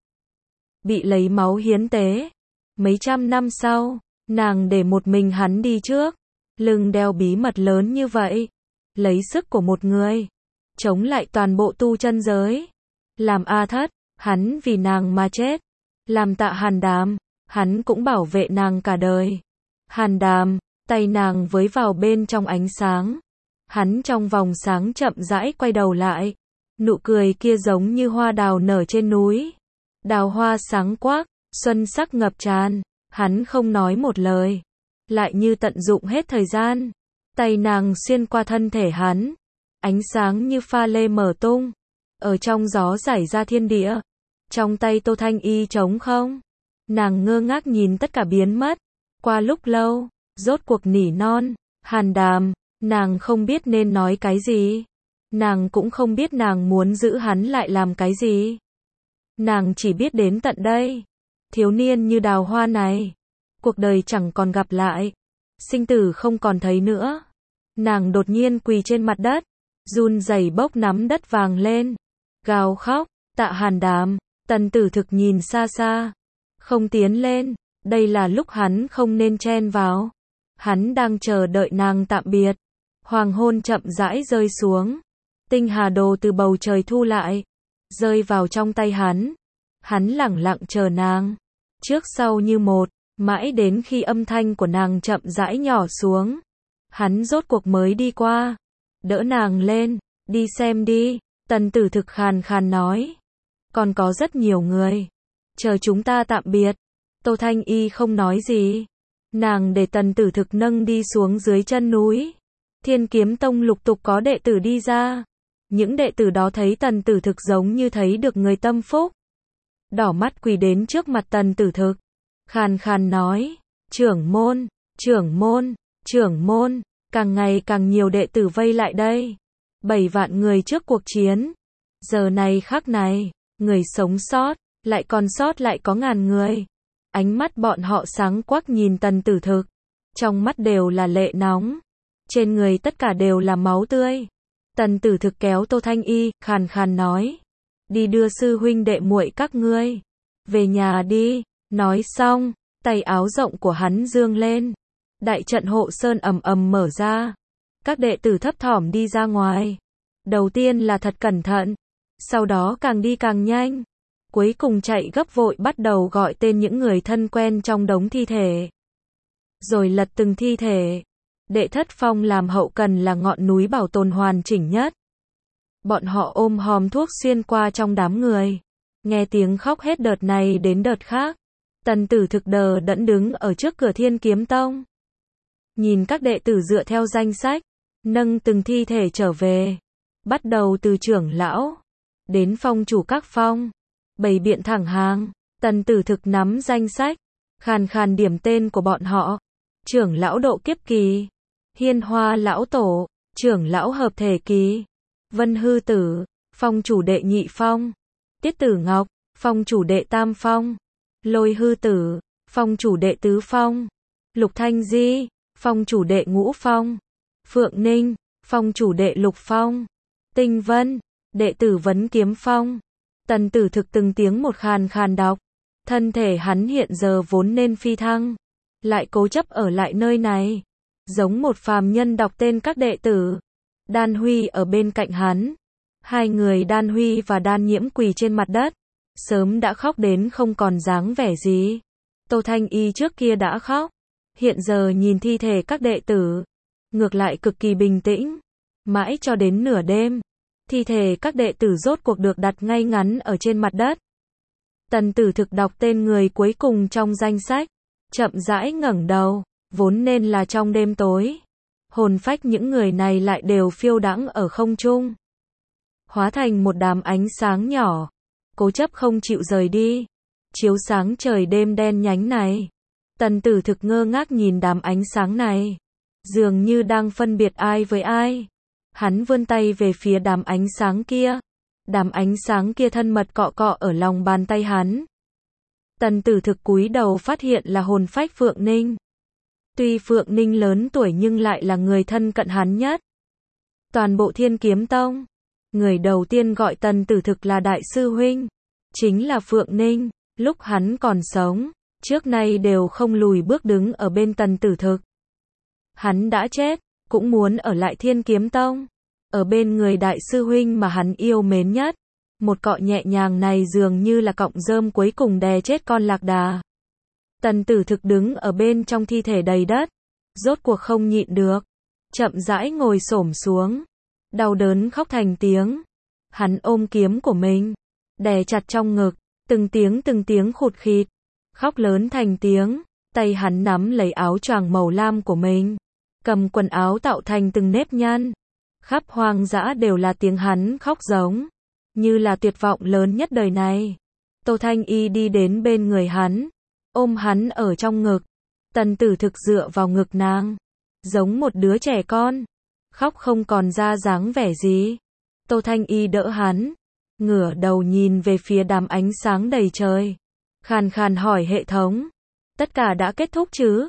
bị lấy máu hiến tế. Mấy trăm năm sau, nàng để một mình hắn đi trước, lưng đeo bí mật lớn như vậy, lấy sức của một người, chống lại toàn bộ tu chân giới. Làm A Thất, hắn vì nàng mà chết. Làm Tạ Hàn Đàm, hắn cũng bảo vệ nàng cả đời. Hàn Đàm, tay nàng với vào bên trong ánh sáng. Hắn trong vòng sáng chậm rãi quay đầu lại. Nụ cười kia giống như hoa đào nở trên núi. Đào hoa sáng quắc, xuân sắc ngập tràn. Hắn không nói một lời, lại như tận dụng hết thời gian. Tay nàng xuyên qua thân thể hắn, ánh sáng như pha lê mở tung, ở trong gió rải ra thiên địa. Trong tay Tô Thanh Y trống không, nàng ngơ ngác nhìn tất cả biến mất. Qua lúc lâu, rốt cuộc nỉ non, Hàn Đàm. Nàng không biết nên nói cái gì, nàng cũng không biết nàng muốn giữ hắn lại làm cái gì. Nàng chỉ biết đến tận đây, thiếu niên như đào hoa này, cuộc đời chẳng còn gặp lại, sinh tử không còn thấy nữa. Nàng đột nhiên quỳ trên mặt đất, run rẩy bốc nắm đất vàng lên, gào khóc. Tạ Hàn Đàm. Tần Tử Thực nhìn xa xa, không tiến lên. Đây là lúc hắn không nên chen vào. Hắn đang chờ đợi nàng tạm biệt. Hoàng hôn chậm rãi rơi xuống, tinh hà đồ từ bầu trời thu lại, rơi vào trong tay hắn. Hắn lẳng lặng chờ nàng, trước sau như một, mãi đến khi âm thanh của nàng chậm rãi nhỏ xuống, hắn rốt cuộc mới đi qua, đỡ nàng lên, đi xem đi. Tần Tử Thực khàn khàn nói, còn có rất nhiều người chờ chúng ta tạm biệt. Tô Thanh Y không nói gì, nàng để Tần Tử Thực nâng đi xuống dưới chân núi. Thiên Kiếm Tông lục tục có đệ tử đi ra. Những đệ tử đó thấy Tần Tử Thực giống như thấy được người tâm phúc, đỏ mắt quỳ đến trước mặt Tần Tử Thực, khàn khàn nói, trưởng môn, trưởng môn, trưởng môn. Càng ngày càng nhiều đệ tử vây lại đây. 7 vạn người trước cuộc chiến, giờ này khắc này, người sống sót, lại còn sót lại có ngàn người. Ánh mắt bọn họ sáng quắc nhìn Tần Tử Thực, trong mắt đều là lệ nóng, trên người tất cả đều là máu tươi. Tần Tử Thực kéo Tô Thanh Y, khàn khàn nói, đi đưa sư huynh đệ muội các ngươi về nhà đi. Nói xong, tay áo rộng của hắn dương lên, đại trận hộ sơn ầm ầm mở ra. Các đệ tử thấp thỏm đi ra ngoài. Đầu tiên là thật cẩn thận, sau đó càng đi càng nhanh, cuối cùng chạy gấp vội bắt đầu gọi tên những người thân quen trong đống thi thể, rồi lật từng thi thể. Đệ Thất Phong làm hậu cần là ngọn núi bảo tồn hoàn chỉnh nhất. Bọn họ ôm hòm thuốc xuyên qua trong đám người, nghe tiếng khóc hết đợt này đến đợt khác. Tần Tử Thực đờ đẫn đứng ở trước cửa Thiên Kiếm Tông, nhìn các đệ tử dựa theo danh sách, nâng từng thi thể trở về, bắt đầu từ trưởng lão đến phong chủ các phong, bày biện thẳng hàng. Tần Tử Thực nắm danh sách, khàn khàn điểm tên của bọn họ. Trưởng lão độ kiếp kỳ, Hiên Hoa lão tổ, Trưởng lão hợp thể kỳ. Vân hư tử, phong chủ đệ nhị phong. Tiết tử ngọc, phong chủ đệ tam phong. Lôi hư tử, phong chủ đệ tứ phong. Lục thanh di, phong chủ đệ ngũ phong. Phượng ninh, phong chủ đệ lục phong. Tinh vân, đệ tử vấn kiếm phong. Tần Tử Thực từng tiếng một khàn khàn đọc. Thân thể hắn hiện giờ vốn nên phi thăng, lại cố chấp ở lại nơi này, giống một phàm nhân đọc tên các đệ tử. Đan Huy ở bên cạnh hắn. Hai người Đan Huy và Đan Nhiễm quỳ trên mặt đất, sớm đã khóc đến không còn dáng vẻ gì. Tô Thanh Y trước kia đã khóc, hiện giờ nhìn thi thể các đệ tử, ngược lại cực kỳ bình tĩnh. Mãi cho đến nửa đêm, thi thể các đệ tử rốt cuộc được đặt ngay ngắn ở trên mặt đất. Tần Tử Thực đọc tên người cuối cùng trong danh sách, chậm rãi ngẩng đầu, vốn nên là trong đêm tối, hồn phách những người này lại đều phiêu đãng ở không trung, hóa thành một đám ánh sáng nhỏ, cố chấp không chịu rời đi, chiếu sáng trời đêm đen nhánh này. Tần Tử Thực ngơ ngác nhìn đám ánh sáng này, dường như đang phân biệt ai với ai. Hắn vươn tay về phía đám ánh sáng kia. Đám ánh sáng kia thân mật cọ cọ ở lòng bàn tay hắn. Tần Tử Thực cúi đầu phát hiện là hồn phách Phượng Ninh. Tuy Phượng Ninh lớn tuổi nhưng lại là người thân cận hắn nhất. Toàn bộ Thiên Kiếm Tông, người đầu tiên gọi Tần Tử Thực là đại sư huynh, chính là Phượng Ninh. Lúc hắn còn sống, trước nay đều không lùi bước đứng ở bên Tần Tử Thực. Hắn đã chết, cũng muốn ở lại Thiên Kiếm Tông, ở bên người đại sư huynh mà hắn yêu mến nhất. Một cọ nhẹ nhàng này dường như là cọng rơm cuối cùng đè chết con lạc đà. Tần Tử Thực đứng ở bên trong thi thể đầy đất, rốt cuộc không nhịn được, chậm rãi ngồi xổm xuống, đau đớn khóc thành tiếng. Hắn ôm kiếm của mình, đè chặt trong ngực, từng tiếng khụt khịt, khóc lớn thành tiếng. Tay hắn nắm lấy áo choàng màu lam của mình, cầm quần áo tạo thành từng nếp nhăn. Khắp hoang dã đều là tiếng hắn khóc giống, như là tuyệt vọng lớn nhất đời này. Tô Thanh Y đi đến bên người hắn, ôm hắn ở trong ngực. Tần Tử Thực dựa vào ngực nàng, giống một đứa trẻ con, khóc không còn ra dáng vẻ gì. Tô Thanh Y đỡ hắn, ngửa đầu nhìn về phía đám ánh sáng đầy trời, khàn khàn hỏi hệ thống, tất cả đã kết thúc chứ?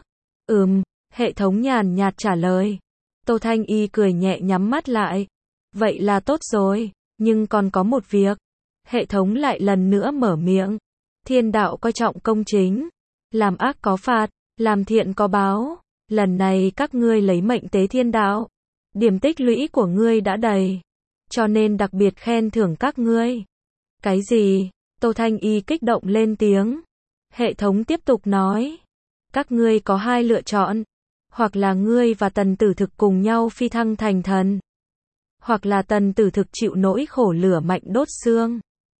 Hệ thống nhàn nhạt trả lời. Tô Thanh Y cười nhẹ nhắm mắt lại. Vậy là tốt rồi, nhưng còn có một việc. Hệ thống lại lần nữa mở miệng. Thiên đạo coi trọng công chính, làm ác có phạt, làm thiện có báo. Lần này các ngươi lấy mệnh tế thiên đạo, điểm tích lũy của ngươi đã đầy, cho nên đặc biệt khen thưởng các ngươi. Cái gì? Tô Thanh Y kích động lên tiếng. Hệ thống tiếp tục nói, các ngươi có hai lựa chọn, hoặc là ngươi và Tần Tử Thực cùng nhau phi thăng thành thần, hoặc là Tần Tử Thực chịu nỗi khổ lửa mạnh đốt xương,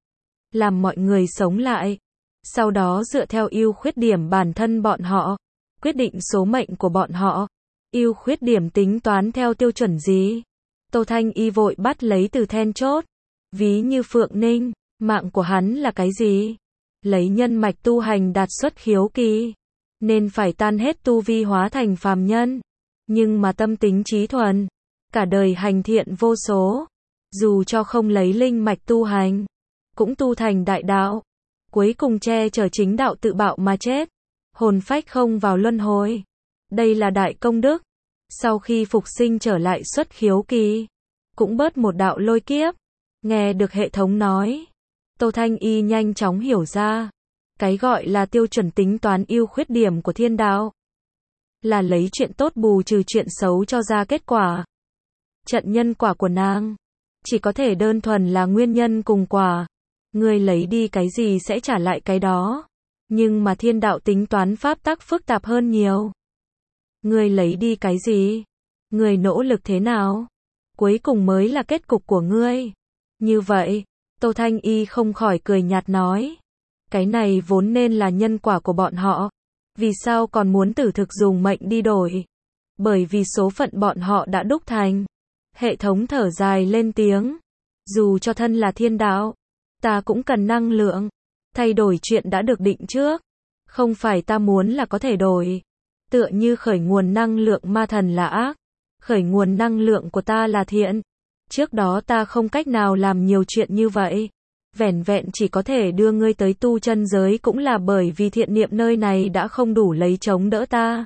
làm mọi người sống lại, sau đó dựa theo ưu khuyết điểm bản thân bọn họ, quyết định số mệnh của bọn họ. Ưu khuyết điểm tính toán theo tiêu chuẩn gì? Tô Thanh Y vội bắt lấy từ then chốt. Ví như Phượng Ninh, mạng của hắn là cái gì? Lấy nhân mạch tu hành đạt xuất khiếu kỳ, nên phải tan hết tu vi hóa thành phàm nhân. Nhưng mà tâm tính trí thuần, cả đời hành thiện vô số, dù cho không lấy linh mạch tu hành, cũng tu thành đại đạo, cuối cùng che chở chính đạo tự bạo mà chết, hồn phách không vào luân hồi. Đây là đại công đức. Sau khi phục sinh trở lại xuất khiếu kỳ, cũng bớt một đạo lôi kiếp. Nghe được hệ thống nói, Tô Thanh Y nhanh chóng hiểu ra, cái gọi là tiêu chuẩn tính toán ưu khuyết điểm của thiên đạo, là lấy chuyện tốt bù trừ chuyện xấu cho ra kết quả. Trận nhân quả của nàng, chỉ có thể đơn thuần là nguyên nhân cùng quả. Ngươi lấy đi cái gì sẽ trả lại cái đó. Nhưng mà thiên đạo tính toán pháp tắc phức tạp hơn nhiều. Ngươi lấy đi cái gì? Ngươi nỗ lực thế nào? Cuối cùng mới là kết cục của ngươi. Như vậy, Tô Thanh Y không khỏi cười nhạt nói. Cái này vốn nên là nhân quả của bọn họ. Vì sao còn muốn Tử Thực dùng mệnh đi đổi? Bởi vì số phận bọn họ đã đúc thành. Hệ thống thở dài lên tiếng. Dù cho thân là thiên đạo, ta cũng cần năng lượng. Thay đổi chuyện đã được định trước. Không phải ta muốn là có thể đổi. Tựa như khởi nguồn năng lượng ma thần là ác, Khởi nguồn năng lượng của ta là thiện. Trước đó ta không cách nào làm nhiều chuyện như vậy. Vẻn vẹn chỉ có thể đưa ngươi tới tu chân giới cũng là bởi vì thiện niệm nơi này đã không đủ lấy chống đỡ ta.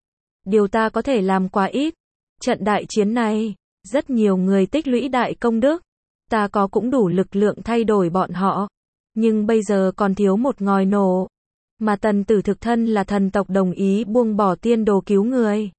Điều ta có thể làm quá ít. Trận đại chiến này, rất nhiều người tích lũy đại công đức. Ta có cũng đủ lực lượng thay đổi bọn họ. Nhưng bây giờ còn thiếu một ngòi nổ. Mà Tần Tử thực thân là thần tộc đồng ý buông bỏ tiên đồ cứu người.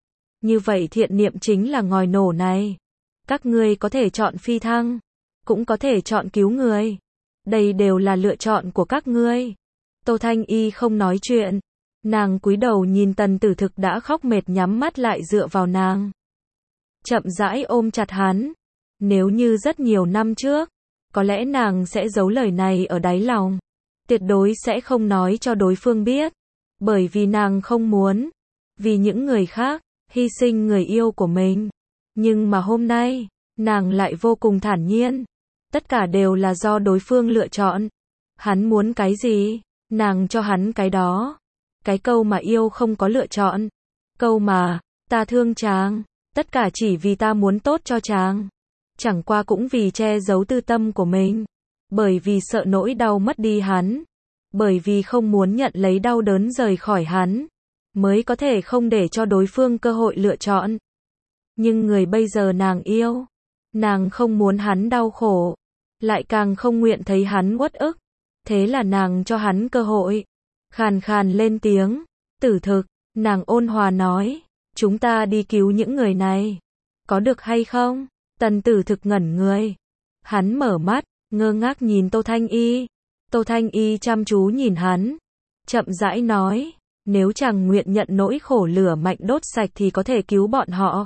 Như vậy thiện niệm chính là ngòi nổ này. Các ngươi có thể chọn phi thăng, cũng có thể chọn cứu người. Đây đều là lựa chọn của các ngươi. Tô Thanh Y không nói chuyện. Nàng cúi đầu nhìn Tần Tử thực đã khóc mệt nhắm mắt lại dựa vào nàng. Chậm rãi ôm chặt hắn. Nếu như rất nhiều năm trước, có lẽ nàng sẽ giấu lời này ở đáy lòng. Tuyệt đối sẽ không nói cho đối phương biết. Bởi vì nàng không muốn. Vì những người khác, hy sinh người yêu của mình. Nhưng mà hôm nay, nàng lại vô cùng thản nhiên. Tất cả đều là do đối phương lựa chọn. Hắn muốn cái gì, nàng cho hắn cái đó. Cái câu mà yêu không có lựa chọn. Câu mà, ta thương chàng, tất cả chỉ vì ta muốn tốt cho chàng. Chẳng qua cũng vì che giấu tư tâm của mình. Bởi vì sợ nỗi đau mất đi hắn. Bởi vì không muốn nhận lấy đau đớn rời khỏi hắn. Mới có thể không để cho đối phương cơ hội lựa chọn. Nhưng người bây giờ nàng yêu. Nàng không muốn hắn đau khổ. Lại càng không nguyện thấy hắn uất ức. Thế là nàng cho hắn cơ hội. Khàn khàn lên tiếng. Tử thực, nàng ôn hòa nói. Chúng ta đi cứu những người này. Có được hay không? Tần Tử thực ngẩn người. Hắn mở mắt, ngơ ngác nhìn Tô Thanh Y. Tô Thanh Y chăm chú nhìn hắn. Chậm rãi nói. Nếu chàng nguyện nhận nỗi khổ lửa mạnh đốt sạch thì có thể cứu bọn họ.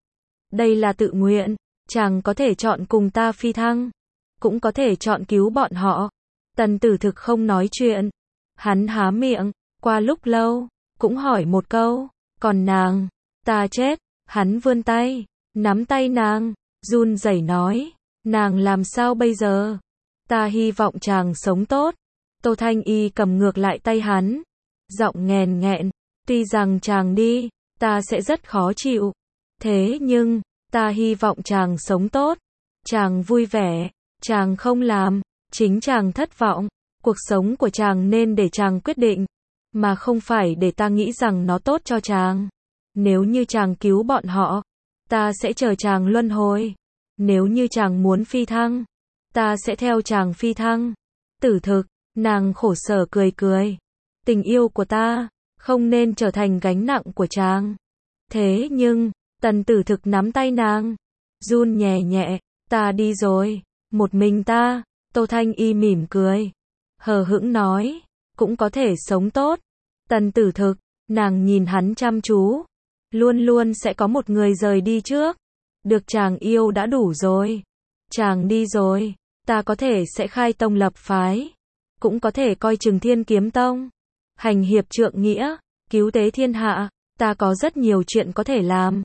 Đây là tự nguyện. Chàng có thể chọn cùng ta phi thăng. Cũng có thể chọn cứu bọn họ. Tần Tử thực không nói chuyện. Hắn há miệng. Qua lúc lâu. Cũng hỏi một câu. Còn nàng. Ta chết. Hắn vươn tay. Nắm tay nàng. Run rẩy nói. Nàng làm sao bây giờ? Ta hy vọng chàng sống tốt. Tô Thanh Y cầm ngược lại tay hắn. Giọng nghèn nghẹn. Tuy rằng chàng đi. Ta sẽ rất khó chịu. Thế nhưng. Ta hy vọng chàng sống tốt. Chàng vui vẻ. Chàng không làm. Chính chàng thất vọng. Cuộc sống của chàng nên để chàng quyết định. Mà không phải để ta nghĩ rằng nó tốt cho chàng. Nếu như chàng cứu bọn họ. Ta sẽ chờ chàng luân hồi. Nếu như chàng muốn phi thăng. Ta sẽ theo chàng phi thăng. Tử thực. Nàng khổ sở cười cười. Tình yêu của ta. Không nên trở thành gánh nặng của chàng. Thế nhưng. Tần Tử thực nắm tay nàng. Run nhẹ nhẹ. Ta đi rồi. Một mình ta. Tô Thanh Y mỉm cười. Hờ hững nói. Cũng có thể sống tốt. Tần Tử thực. Nàng nhìn hắn chăm chú. Luôn luôn sẽ có một người rời đi trước. Được chàng yêu đã đủ rồi. Chàng đi rồi. Ta có thể sẽ khai tông lập phái. Cũng có thể coi chừng Thiên Kiếm Tông. Hành hiệp trượng nghĩa. Cứu tế thiên hạ. Ta có rất nhiều chuyện có thể làm.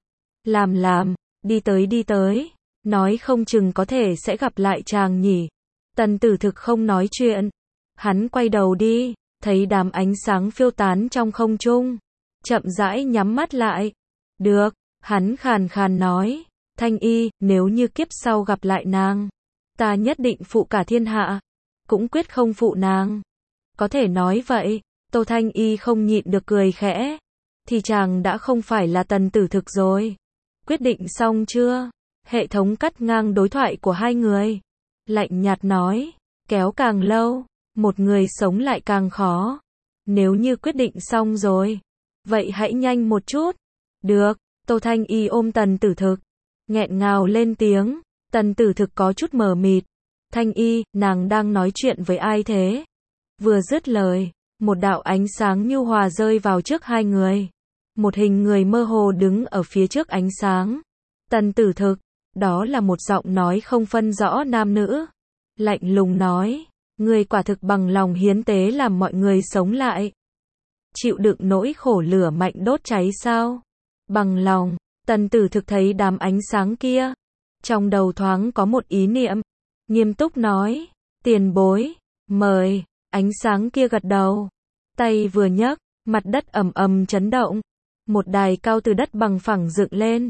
Làm. Đi tới. Nói không chừng có thể sẽ gặp lại chàng nhỉ. Tần Tử thực không nói chuyện. Hắn quay đầu đi. Thấy đám ánh sáng phiêu tán trong không trung. Chậm rãi nhắm mắt lại. Được. Hắn khàn khàn nói. Thanh Y, nếu như kiếp sau gặp lại nàng. Ta nhất định phụ cả thiên hạ. Cũng quyết không phụ nàng. Có thể nói vậy. Tô Thanh Y không nhịn được cười khẽ. Thì chàng đã không phải là Tần Tử thực rồi. Quyết định xong chưa? Hệ thống cắt ngang đối thoại của hai người. Lạnh nhạt nói. Kéo càng lâu. Một người sống lại càng khó. Nếu như quyết định xong rồi. Vậy hãy nhanh một chút. Được. Tô Thanh Y ôm Tần Tử thực. Nghẹn ngào lên tiếng. Tần Tử thực có chút mờ mịt. Thanh Y, nàng đang nói chuyện với ai thế? Vừa dứt lời. Một đạo ánh sáng nhu hòa rơi vào trước hai người. Một hình người mơ hồ đứng ở phía trước ánh sáng. Tần Tử thực. Đó là một giọng nói không phân rõ nam nữ. Lạnh lùng nói. Người quả thực bằng lòng hiến tế làm mọi người sống lại. Chịu đựng nỗi khổ lửa mạnh đốt cháy sao? Bằng lòng. Tần Tử thực thấy đám ánh sáng kia. Trong đầu thoáng có một ý niệm. Nghiêm túc nói. Tiền bối. Mời. Ánh sáng kia gật đầu. Tay vừa nhấc. Mặt đất ầm ầm chấn động. Một đài cao từ đất bằng phẳng dựng lên.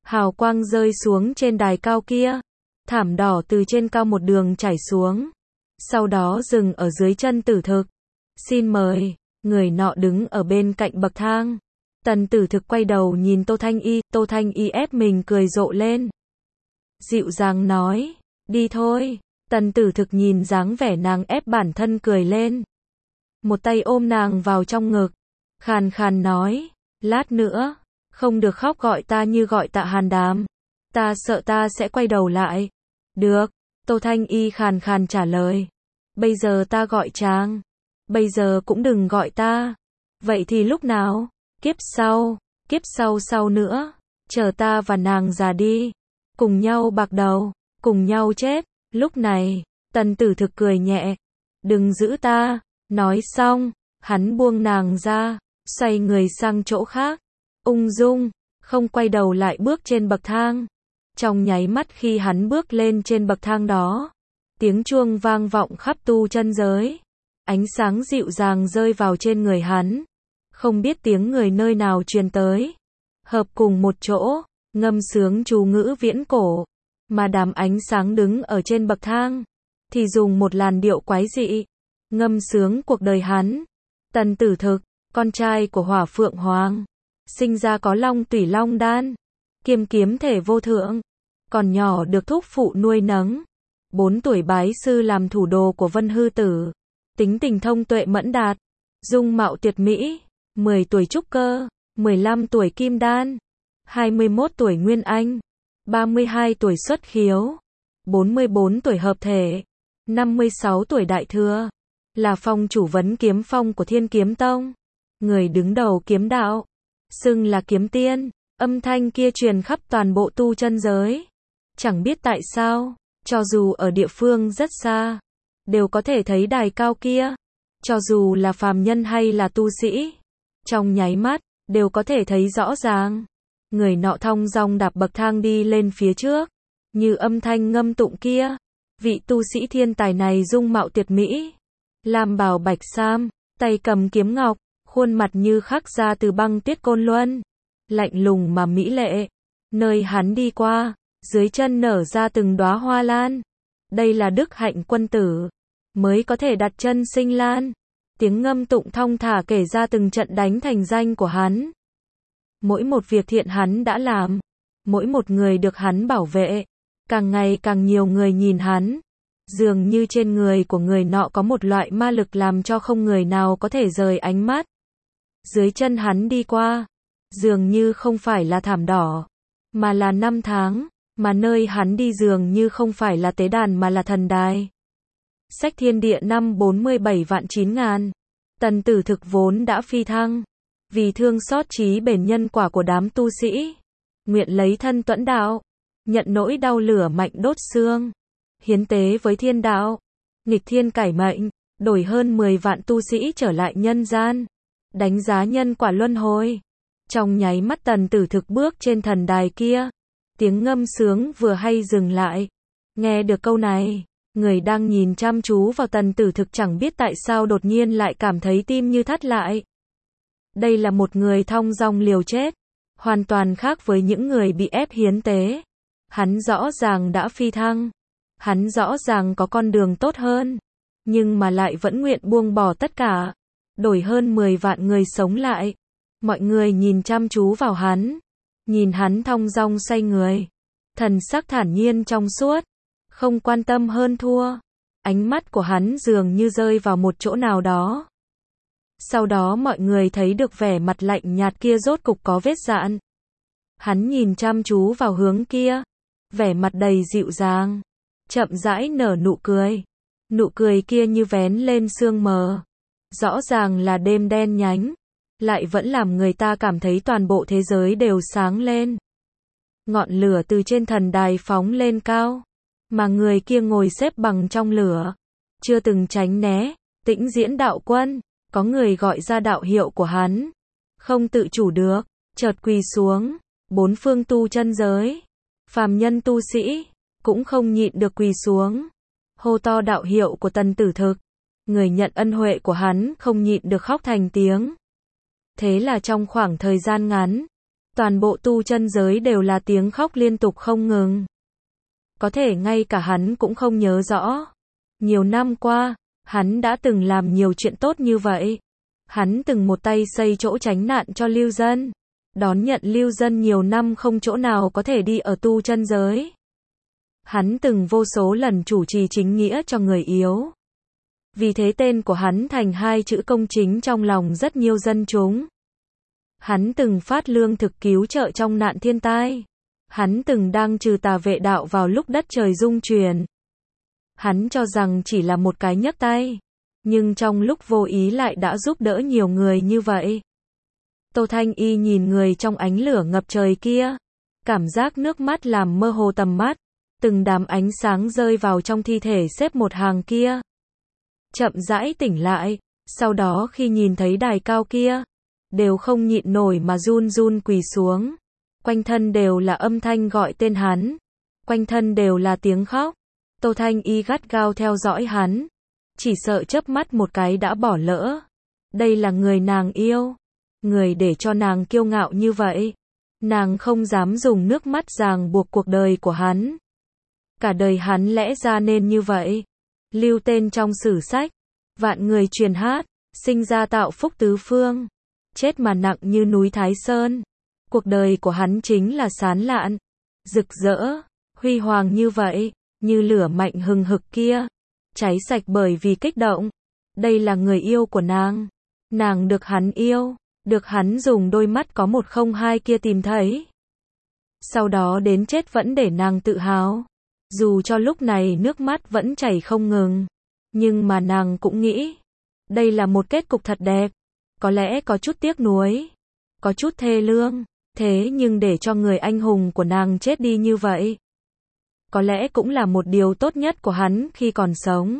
Hào quang rơi xuống trên đài cao kia. Thảm đỏ từ trên cao một đường chảy xuống. Sau đó dừng ở dưới chân Tử Thực. Xin mời. Người nọ đứng ở bên cạnh bậc thang. Tần Tử Thực quay đầu nhìn Tô Thanh Y. Tô Thanh Y ép mình cười rộ lên. Dịu dàng nói. Đi thôi. Tần Tử Thực nhìn dáng vẻ nàng ép bản thân cười lên. Một tay ôm nàng vào trong ngực. Khàn khàn nói. Lát nữa. Không được khóc, gọi ta như gọi Tạ Hàn Đàm. Ta sợ ta sẽ quay đầu lại. Được. Tô Thanh Y khàn khàn trả lời. Bây giờ ta gọi chàng. Bây giờ cũng đừng gọi ta. Vậy thì lúc nào? Kiếp sau sau nữa. Chờ ta và nàng già đi. Cùng nhau bạc đầu. Cùng nhau chết. Lúc này, Tần Tử Thực cười nhẹ. Đừng giữ ta. Nói xong, hắn buông nàng ra. Xoay người sang chỗ khác. Ung dung, không quay đầu lại bước trên bậc thang. Trong nháy mắt khi hắn bước lên trên bậc thang đó, tiếng chuông vang vọng khắp tu chân giới. Ánh sáng dịu dàng rơi vào trên người hắn. Không biết tiếng người nơi nào truyền tới. Hợp cùng một chỗ, ngâm sướng chú ngữ viễn cổ. Mà đám ánh sáng đứng ở trên bậc thang, thì dùng một làn điệu quái dị. Ngâm sướng cuộc đời hắn. Tần Tử Thực, con trai của Hỏa Phượng Hoàng. Sinh ra có Long Tủy Long Đan. Kiêm kiếm thể vô thượng. Còn nhỏ được thúc phụ nuôi nấng. 4 tuổi bái sư làm thủ đồ của Vân Hư Tử. Tính tình thông tuệ mẫn đạt. Dung mạo tuyệt mỹ. 10 tuổi trúc cơ. 15 tuổi kim đan. 21 tuổi nguyên anh. 32 tuổi xuất khiếu. 44 tuổi hợp thể. 56 tuổi đại thừa. Là phong chủ vấn kiếm phong của Thiên Kiếm Tông. Người đứng đầu kiếm đạo. Xưng là kiếm tiên. Âm thanh kia truyền khắp toàn bộ tu chân giới. Chẳng biết tại sao, cho dù ở địa phương rất xa, đều có thể thấy đài cao kia. Cho dù là phàm nhân hay là tu sĩ, trong nháy mắt, đều có thể thấy rõ ràng. Người nọ thong dong đạp bậc thang đi lên phía trước. Như âm thanh ngâm tụng kia. Vị tu sĩ thiên tài này dung mạo tuyệt mỹ. Lam bào bạch sam, tay cầm kiếm ngọc, khuôn mặt như khắc ra từ băng tuyết Côn Luân. Lạnh lùng mà mỹ lệ. Nơi hắn đi qua, dưới chân nở ra từng đóa hoa lan. Đây là đức hạnh quân tử, mới có thể đặt chân sinh lan. Tiếng ngâm tụng thong thả kể ra từng trận đánh thành danh của hắn. Mỗi một việc thiện hắn đã làm, mỗi một người được hắn bảo vệ, càng ngày càng nhiều người nhìn hắn. Dường như trên người của người nọ có một loại ma lực làm cho không người nào có thể rời ánh mắt. Dưới chân hắn đi qua, dường như không phải là thảm đỏ, mà là năm tháng, mà nơi hắn đi dường như không phải là tế đàn mà là thần đài. Sách thiên địa năm 47 vạn 9 ngàn. Tần Tử Thực vốn đã phi thăng, vì thương xót trí bền nhân quả của đám tu sĩ, nguyện lấy thân tuẫn đạo, nhận nỗi đau lửa mạnh đốt xương, hiến tế với thiên đạo, nghịch thiên cải mệnh, đổi hơn 10 vạn tu sĩ trở lại nhân gian, đánh giá nhân quả luân hồi. Trong nháy mắt Tần Tử Thực bước trên thần đài kia, tiếng ngâm sướng vừa hay dừng lại. Nghe được câu này, người đang nhìn chăm chú vào Tần Tử Thực chẳng biết tại sao đột nhiên lại cảm thấy tim như thắt lại. Đây là một người thong dong liều chết, hoàn toàn khác với những người bị ép hiến tế. Hắn rõ ràng đã phi thăng, hắn rõ ràng có con đường tốt hơn, nhưng mà lại vẫn nguyện buông bỏ tất cả, đổi hơn 10 vạn người sống lại. Mọi người nhìn chăm chú vào hắn, nhìn hắn thong dong xoay người, thần sắc thản nhiên trong suốt, không quan tâm hơn thua. Ánh mắt của hắn dường như rơi vào một chỗ nào đó. Sau đó mọi người thấy được vẻ mặt lạnh nhạt kia rốt cục có vết dạn. Hắn nhìn chăm chú vào hướng kia, vẻ mặt đầy dịu dàng, chậm rãi nở nụ cười. Nụ cười kia như vén lên sương mờ, rõ ràng là đêm đen nhánh, lại vẫn làm người ta cảm thấy toàn bộ thế giới đều sáng lên. Ngọn lửa từ trên thần đài phóng lên cao, mà người kia ngồi xếp bằng trong lửa, chưa từng tránh né. Tĩnh Diễn đạo quân, có người gọi ra đạo hiệu của hắn, không tự chủ được, chợt quỳ xuống. Bốn phương tu chân giới, phàm nhân tu sĩ, cũng không nhịn được quỳ xuống, hô to đạo hiệu của Tần Tử Thực. Người nhận ân huệ của hắn không nhịn được khóc thành tiếng. Thế là trong khoảng thời gian ngắn, Toàn bộ tu chân giới đều là tiếng khóc liên tục không ngừng. Có thể ngay cả hắn cũng không nhớ rõ. Nhiều năm qua, hắn đã từng làm nhiều chuyện tốt như vậy. Hắn từng một tay xây chỗ tránh nạn cho lưu dân. Đón nhận lưu dân nhiều năm không chỗ nào có thể đi ở tu chân giới. Hắn từng vô số lần chủ trì chính nghĩa cho người yếu. Vì thế tên của hắn thành hai chữ công chính trong lòng rất nhiều dân chúng. Hắn từng phát lương thực cứu trợ trong nạn thiên tai. Hắn từng đang trừ tà vệ đạo vào lúc đất trời rung chuyển. Hắn cho rằng chỉ là một cái nhấc tay. Nhưng trong lúc vô ý lại đã giúp đỡ nhiều người như vậy. Tô Thanh Y nhìn người trong ánh lửa ngập trời kia. Cảm giác nước mắt làm mơ hồ tầm mắt. Từng đám ánh sáng rơi vào trong thi thể xếp một hàng kia. Chậm rãi tỉnh lại. Sau đó khi nhìn thấy đài cao kia, đều không nhịn nổi mà run run quỳ xuống. Quanh thân đều là âm thanh gọi tên hắn. Quanh thân đều là tiếng khóc. Tô Thanh Y gắt gao theo dõi hắn. Chỉ sợ chớp mắt một cái đã bỏ lỡ. Đây là người nàng yêu. Người để cho nàng kiêu ngạo như vậy. Nàng không dám dùng nước mắt ràng buộc cuộc đời của hắn. Cả đời hắn lẽ ra nên như vậy. Lưu tên trong sử sách. Vạn người truyền hát. Sinh ra tạo phúc tứ phương. Chết mà nặng như núi Thái Sơn. Cuộc đời của hắn chính là sán lạn, rực rỡ, huy hoàng như vậy, như lửa mạnh hừng hực kia, cháy sạch bởi vì kích động. Đây là người yêu của nàng. Nàng được hắn yêu, được hắn dùng đôi mắt có 102 kia tìm thấy. Sau đó đến chết vẫn để nàng tự hào. Dù cho lúc này nước mắt vẫn chảy không ngừng, nhưng mà nàng cũng nghĩ, đây là một kết cục thật đẹp. Có lẽ có chút tiếc nuối, có chút thê lương. Thế nhưng để cho người anh hùng của nàng chết đi như vậy, có lẽ cũng là một điều tốt nhất của hắn khi còn sống.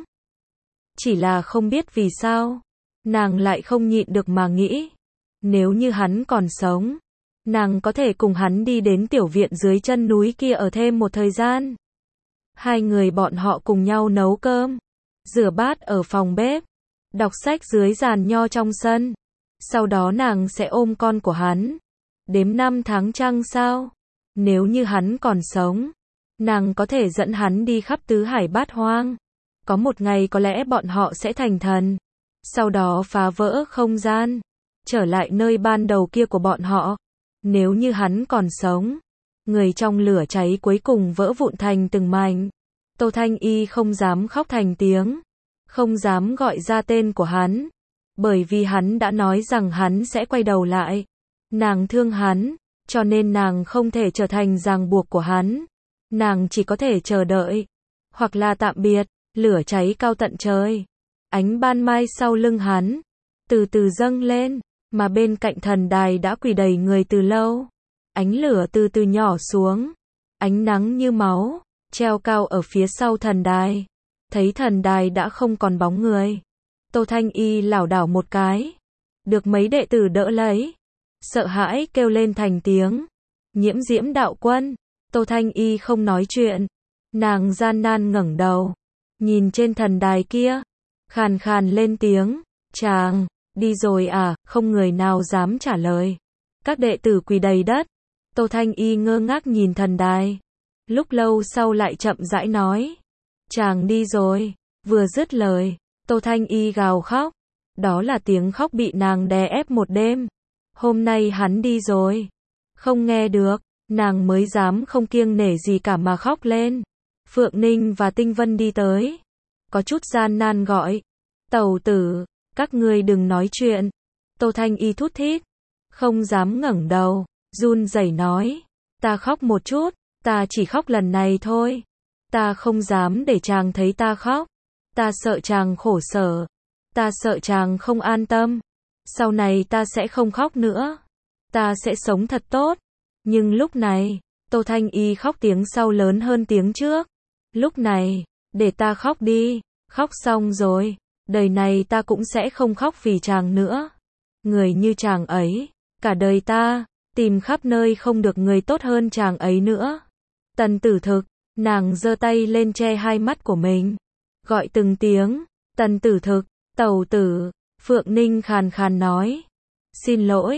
Chỉ là không biết vì sao, nàng lại không nhịn được mà nghĩ, nếu như hắn còn sống, nàng có thể cùng hắn đi đến tiểu viện dưới chân núi kia ở thêm một thời gian. Hai người bọn họ cùng nhau nấu cơm, rửa bát ở phòng bếp, đọc sách dưới giàn nho trong sân. Sau đó nàng sẽ ôm con của hắn. Đếm năm tháng trăng sao? Nếu như hắn còn sống, nàng có thể dẫn hắn đi khắp tứ hải bát hoang. Có một ngày có lẽ bọn họ sẽ thành thần. Sau đó phá vỡ không gian, trở lại nơi ban đầu kia của bọn họ. Nếu như hắn còn sống, người trong lửa cháy cuối cùng vỡ vụn thành từng mảnh. Tô Thanh Y không dám khóc thành tiếng, không dám gọi ra tên của hắn, bởi vì hắn đã nói rằng hắn sẽ quay đầu lại. Nàng thương hắn, cho nên nàng không thể trở thành ràng buộc của hắn. Nàng chỉ có thể chờ đợi, hoặc là tạm biệt. Lửa cháy cao tận trời. Ánh ban mai sau lưng hắn, từ từ dâng lên, mà bên cạnh thần đài đã quỳ đầy người từ lâu. Ánh lửa từ từ nhỏ xuống, ánh nắng như máu, treo cao ở phía sau thần đài. Thấy thần đài đã không còn bóng người. Tô Thanh Y lảo đảo một cái, được mấy đệ tử đỡ lấy. Sợ hãi kêu lên thành tiếng. Nhiễm Diễm đạo quân. Tô Thanh Y không nói chuyện. Nàng gian nan ngẩng đầu, nhìn trên thần đài kia, khàn khàn lên tiếng, chàng, đi rồi à? Không người nào dám trả lời. Các đệ tử quỳ đầy đất. Tô Thanh Y ngơ ngác nhìn thần đài. Lúc lâu sau lại chậm rãi nói, chàng đi rồi. Vừa dứt lời, Tô Thanh Y gào khóc. Đó là tiếng khóc bị nàng đè ép một đêm. Hôm nay hắn đi rồi. Không nghe được, nàng mới dám không kiêng nể gì cả mà khóc lên. Phượng Ninh và Tinh Vân đi tới. Có chút gian nan gọi, tẩu tử, các ngươi đừng nói chuyện. Tô Thanh Y thút thít, không dám ngẩng đầu, run rẩy nói, ta khóc một chút, ta chỉ khóc lần này thôi. Ta không dám để chàng thấy ta khóc. Ta sợ chàng khổ sở. Ta sợ chàng không an tâm. Sau này ta sẽ không khóc nữa. Ta sẽ sống thật tốt. Nhưng lúc này, Tô Thanh Y khóc tiếng sau lớn hơn tiếng trước. Lúc này, để ta khóc đi. Khóc xong rồi, đời này ta cũng sẽ không khóc vì chàng nữa. Người như chàng ấy, cả đời ta, tìm khắp nơi không được người tốt hơn chàng ấy nữa. Tần Tử Thực, nàng giơ tay lên che hai mắt của mình. Gọi từng tiếng, Tần Tử Thực, tẩu tử. Phượng Ninh khàn khàn nói, xin lỗi,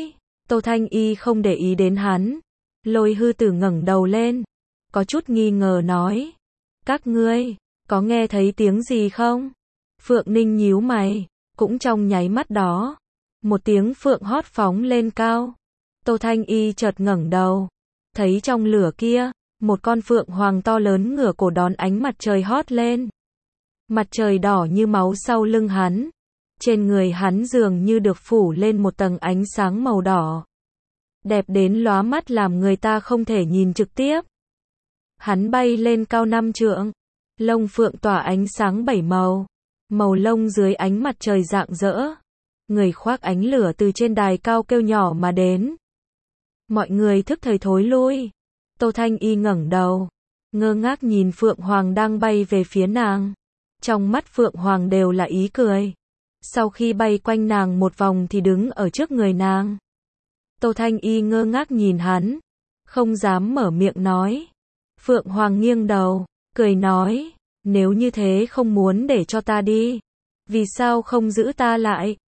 Tô Thanh Y không để ý đến hắn. Lôi Hư Tử ngẩng đầu lên, có chút nghi ngờ nói. Các ngươi, có nghe thấy tiếng gì không? Phượng Ninh nhíu mày, cũng trong nháy mắt đó. Một tiếng phượng hót phóng lên cao. Tô Thanh Y chợt ngẩng đầu, thấy trong lửa kia, một con phượng hoàng to lớn ngửa cổ đón ánh mặt trời hót lên. Mặt trời đỏ như máu sau lưng hắn. Trên người hắn dường như được phủ lên một tầng ánh sáng màu đỏ. Đẹp đến lóa mắt làm người ta không thể nhìn trực tiếp. Hắn bay lên cao 5 trượng. Lông phượng tỏa ánh sáng 7 màu. Màu lông dưới ánh mặt trời rạng rỡ. Người khoác ánh lửa từ trên đài cao kêu nhỏ mà đến. Mọi người thức thời thối lui. Tô Thanh Y ngẩng đầu, ngơ ngác nhìn Phượng Hoàng đang bay về phía nàng. Trong mắt Phượng Hoàng đều là ý cười. Sau khi bay quanh nàng một vòng thì đứng ở trước người nàng. Tô Thanh Y ngơ ngác nhìn hắn, không dám mở miệng nói. Phượng Hoàng nghiêng đầu, cười nói, nếu như thế không muốn để cho ta đi, vì sao không giữ ta lại?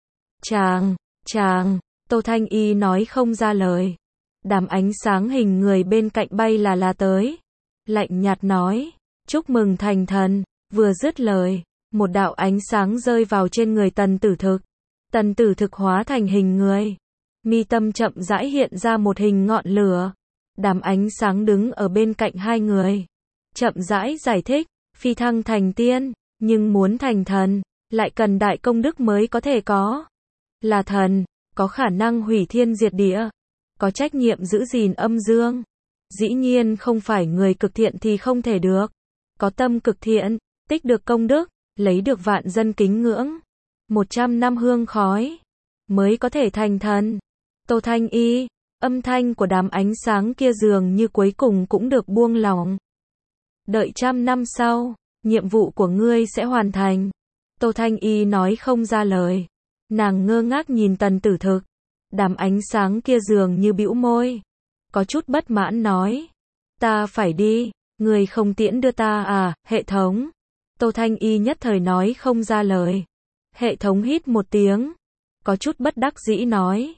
Chàng, Tô Thanh Y nói không ra lời. Đám ánh sáng hình người bên cạnh bay là tới. Lạnh nhạt nói, chúc mừng thành thần. Vừa dứt lời, một đạo ánh sáng rơi vào trên người Tần Tử Thực. Tần Tử Thực hóa thành hình người. Mi tâm chậm rãi hiện ra một hình ngọn lửa. Đám ánh sáng đứng ở bên cạnh hai người. Chậm rãi giải thích, phi thăng thành tiên, nhưng muốn thành thần, lại cần đại công đức mới có thể có. Là thần, có khả năng hủy thiên diệt địa, có trách nhiệm giữ gìn âm dương. Dĩ nhiên không phải người cực thiện thì không thể được. Có tâm cực thiện, tích được công đức, lấy được vạn dân kính ngưỡng. 100 năm hương khói, mới có thể thành thần. Tô Thanh Y, âm thanh của đám ánh sáng kia dường như cuối cùng cũng được buông lỏng. Đợi 100 năm sau, nhiệm vụ của ngươi sẽ hoàn thành. Tô Thanh Y nói không ra lời. Nàng ngơ ngác nhìn Tần Tử Thực. Đám ánh sáng kia dường như bĩu môi. Có chút bất mãn nói. Ta phải đi, ngươi không tiễn đưa ta à, hệ thống. Tô Thanh Y nhất thời nói không ra lời. Hệ thống hít một tiếng. Có chút bất đắc dĩ nói.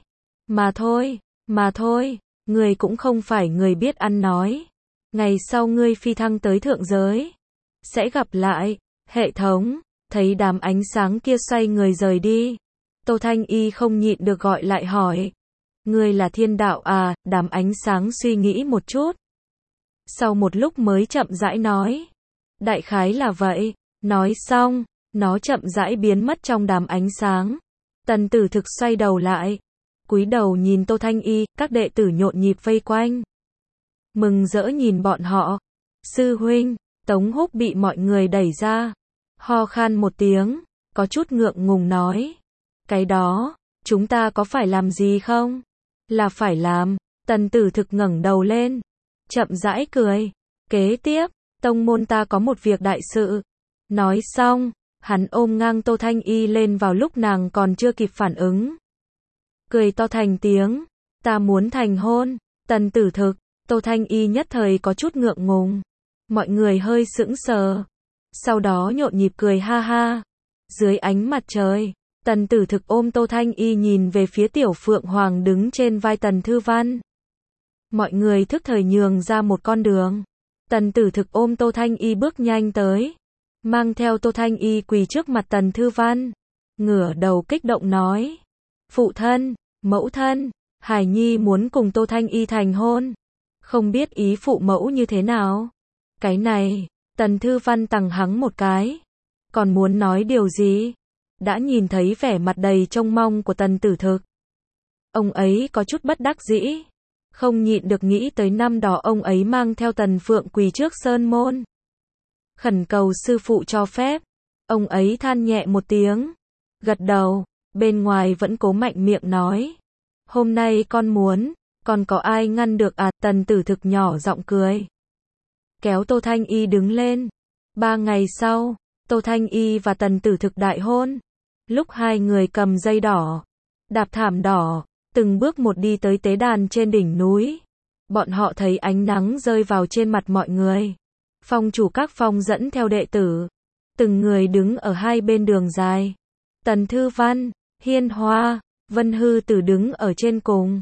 Mà thôi, ngươi cũng không phải người biết ăn nói. Ngày sau ngươi phi thăng tới thượng giới. Sẽ gặp lại, hệ thống. Thấy đám ánh sáng kia xoay người rời đi. Tô Thanh Y không nhịn được gọi lại hỏi. Ngươi là thiên đạo à, đám ánh sáng suy nghĩ một chút. Sau một lúc mới chậm rãi nói. Đại khái là vậy. Nói xong, nó chậm rãi biến mất trong đám ánh sáng. Tần Tử Thực xoay đầu lại. Cúi đầu nhìn Tô Thanh Y, các đệ tử nhộn nhịp vây quanh. Mừng rỡ nhìn bọn họ. Sư huynh, Tống Húc bị mọi người đẩy ra. Ho khan một tiếng, có chút ngượng ngùng nói. Cái đó, chúng ta có phải làm gì không? Là phải làm. Tần Tử Thực ngẩng đầu lên. Chậm rãi cười. Kế tiếp, tông môn ta có một việc đại sự. Nói xong, hắn ôm ngang Tô Thanh Y lên vào lúc nàng còn chưa kịp phản ứng. Cười to thành tiếng. Ta muốn thành hôn. Tần Tử Thực, Tô Thanh Y nhất thời có chút ngượng ngùng. Mọi người hơi sững sờ. Sau đó nhộn nhịp cười ha ha. Dưới ánh mặt trời, Tần Tử Thực ôm Tô Thanh Y nhìn về phía tiểu Phượng Hoàng đứng trên vai Tần Thư Văn. Mọi người thức thời nhường ra một con đường. Tần Tử Thực ôm Tô Thanh Y bước nhanh tới. Mang theo Tô Thanh Y quỳ trước mặt Tần Thư Văn. Ngửa đầu kích động nói. Phụ thân, mẫu thân, Hải Nhi muốn cùng Tô Thanh Y thành hôn. Không biết ý phụ mẫu như thế nào? Cái này, Tần Thư Văn tằng hắng một cái. Còn muốn nói điều gì? Đã nhìn thấy vẻ mặt đầy trông mong của Tần Tử Thực. Ông ấy có chút bất đắc dĩ. Không nhịn được nghĩ tới năm đó ông ấy mang theo Tần Phượng quỳ trước sơn môn. Khẩn cầu sư phụ cho phép. Ông ấy than nhẹ một tiếng. Gật đầu, bên ngoài vẫn cố mạnh miệng nói. Hôm nay con muốn, còn có ai ngăn được à? Tần Tử Thực nhỏ giọng cười. Kéo Tô Thanh Y đứng lên. 3 ngày sau, Tô Thanh Y và Tần Tử Thực đại hôn. Lúc hai người cầm dây đỏ, đạp thảm đỏ, từng bước một đi tới tế đàn trên đỉnh núi. Bọn họ thấy ánh nắng rơi vào trên mặt mọi người. Phong chủ các phong dẫn theo đệ tử. Từng người đứng ở hai bên đường dài. Tần Thư Văn, Hiên Hoa, Vân Hư Tử đứng ở trên cùng.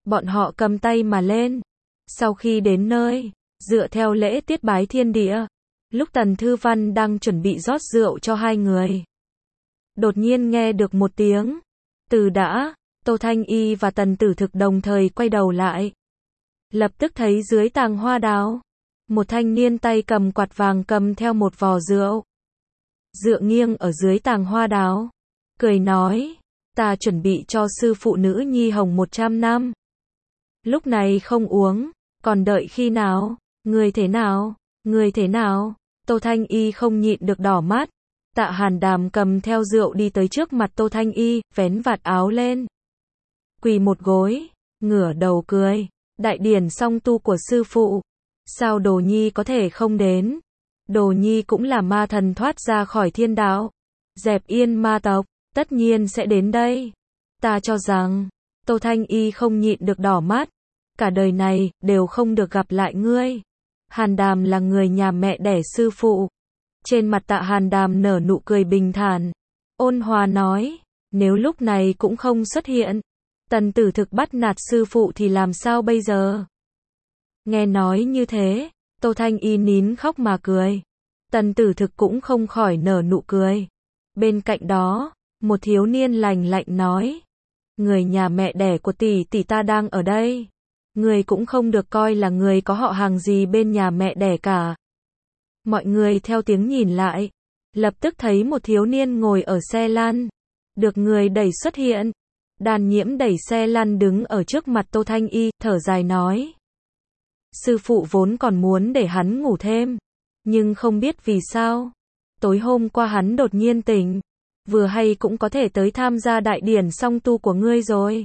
Bọn họ cầm tay mà lên. Sau khi đến nơi, dựa theo lễ tiết bái thiên địa, lúc Tần Thư Văn đang chuẩn bị rót rượu cho hai người, đột nhiên nghe được một tiếng từ đã. Tô Thanh Y và Tần Tử Thực đồng thời quay đầu lại. Lập tức thấy dưới tàng hoa đào, một thanh niên tay cầm quạt vàng cầm theo một vò rượu. Dựa nghiêng ở dưới tàng hoa đào, cười nói, ta chuẩn bị cho sư phụ nữ nhi hồng 100 năm. Lúc này không uống, còn đợi khi nào? Người thế nào? Người thế nào? Tô Thanh Y không nhịn được đỏ mắt. Tạ Hàn Đàm cầm theo rượu đi tới trước mặt Tô Thanh Y, vén vạt áo lên, quỳ một gối, ngửa đầu cười. Đại điển song tu của sư phụ, sao đồ nhi có thể không đến? Đồ nhi cũng là ma thần thoát ra khỏi thiên đạo, dẹp yên ma tộc, tất nhiên sẽ đến đây. Ta cho rằng, Tô Thanh Y không nhịn được đỏ mắt, cả đời này đều không được gặp lại ngươi. Hàn Đàm là người nhà mẹ đẻ sư phụ. Trên mặt Tạ Hàn Đàm nở nụ cười bình thản, ôn hòa nói, nếu lúc này cũng không xuất hiện, Tần Tử Thực bắt nạt sư phụ thì làm sao bây giờ? Nghe nói như thế, Tô Thanh Y nín khóc mà cười. Tần Tử Thực cũng không khỏi nở nụ cười. Bên cạnh đó, một thiếu niên lành lạnh nói, người nhà mẹ đẻ của tỷ tỷ ta đang ở đây. Người cũng không được coi là người có họ hàng gì bên nhà mẹ đẻ cả. Mọi người theo tiếng nhìn lại, lập tức thấy một thiếu niên ngồi ở xe lăn, được người đẩy xuất hiện. Đàn Nhiễm đẩy xe lăn đứng ở trước mặt Tô Thanh Y, thở dài nói. Sư phụ vốn còn muốn để hắn ngủ thêm, nhưng không biết vì sao. Tối hôm qua hắn đột nhiên tỉnh, vừa hay cũng có thể tới tham gia đại điển song tu của ngươi rồi.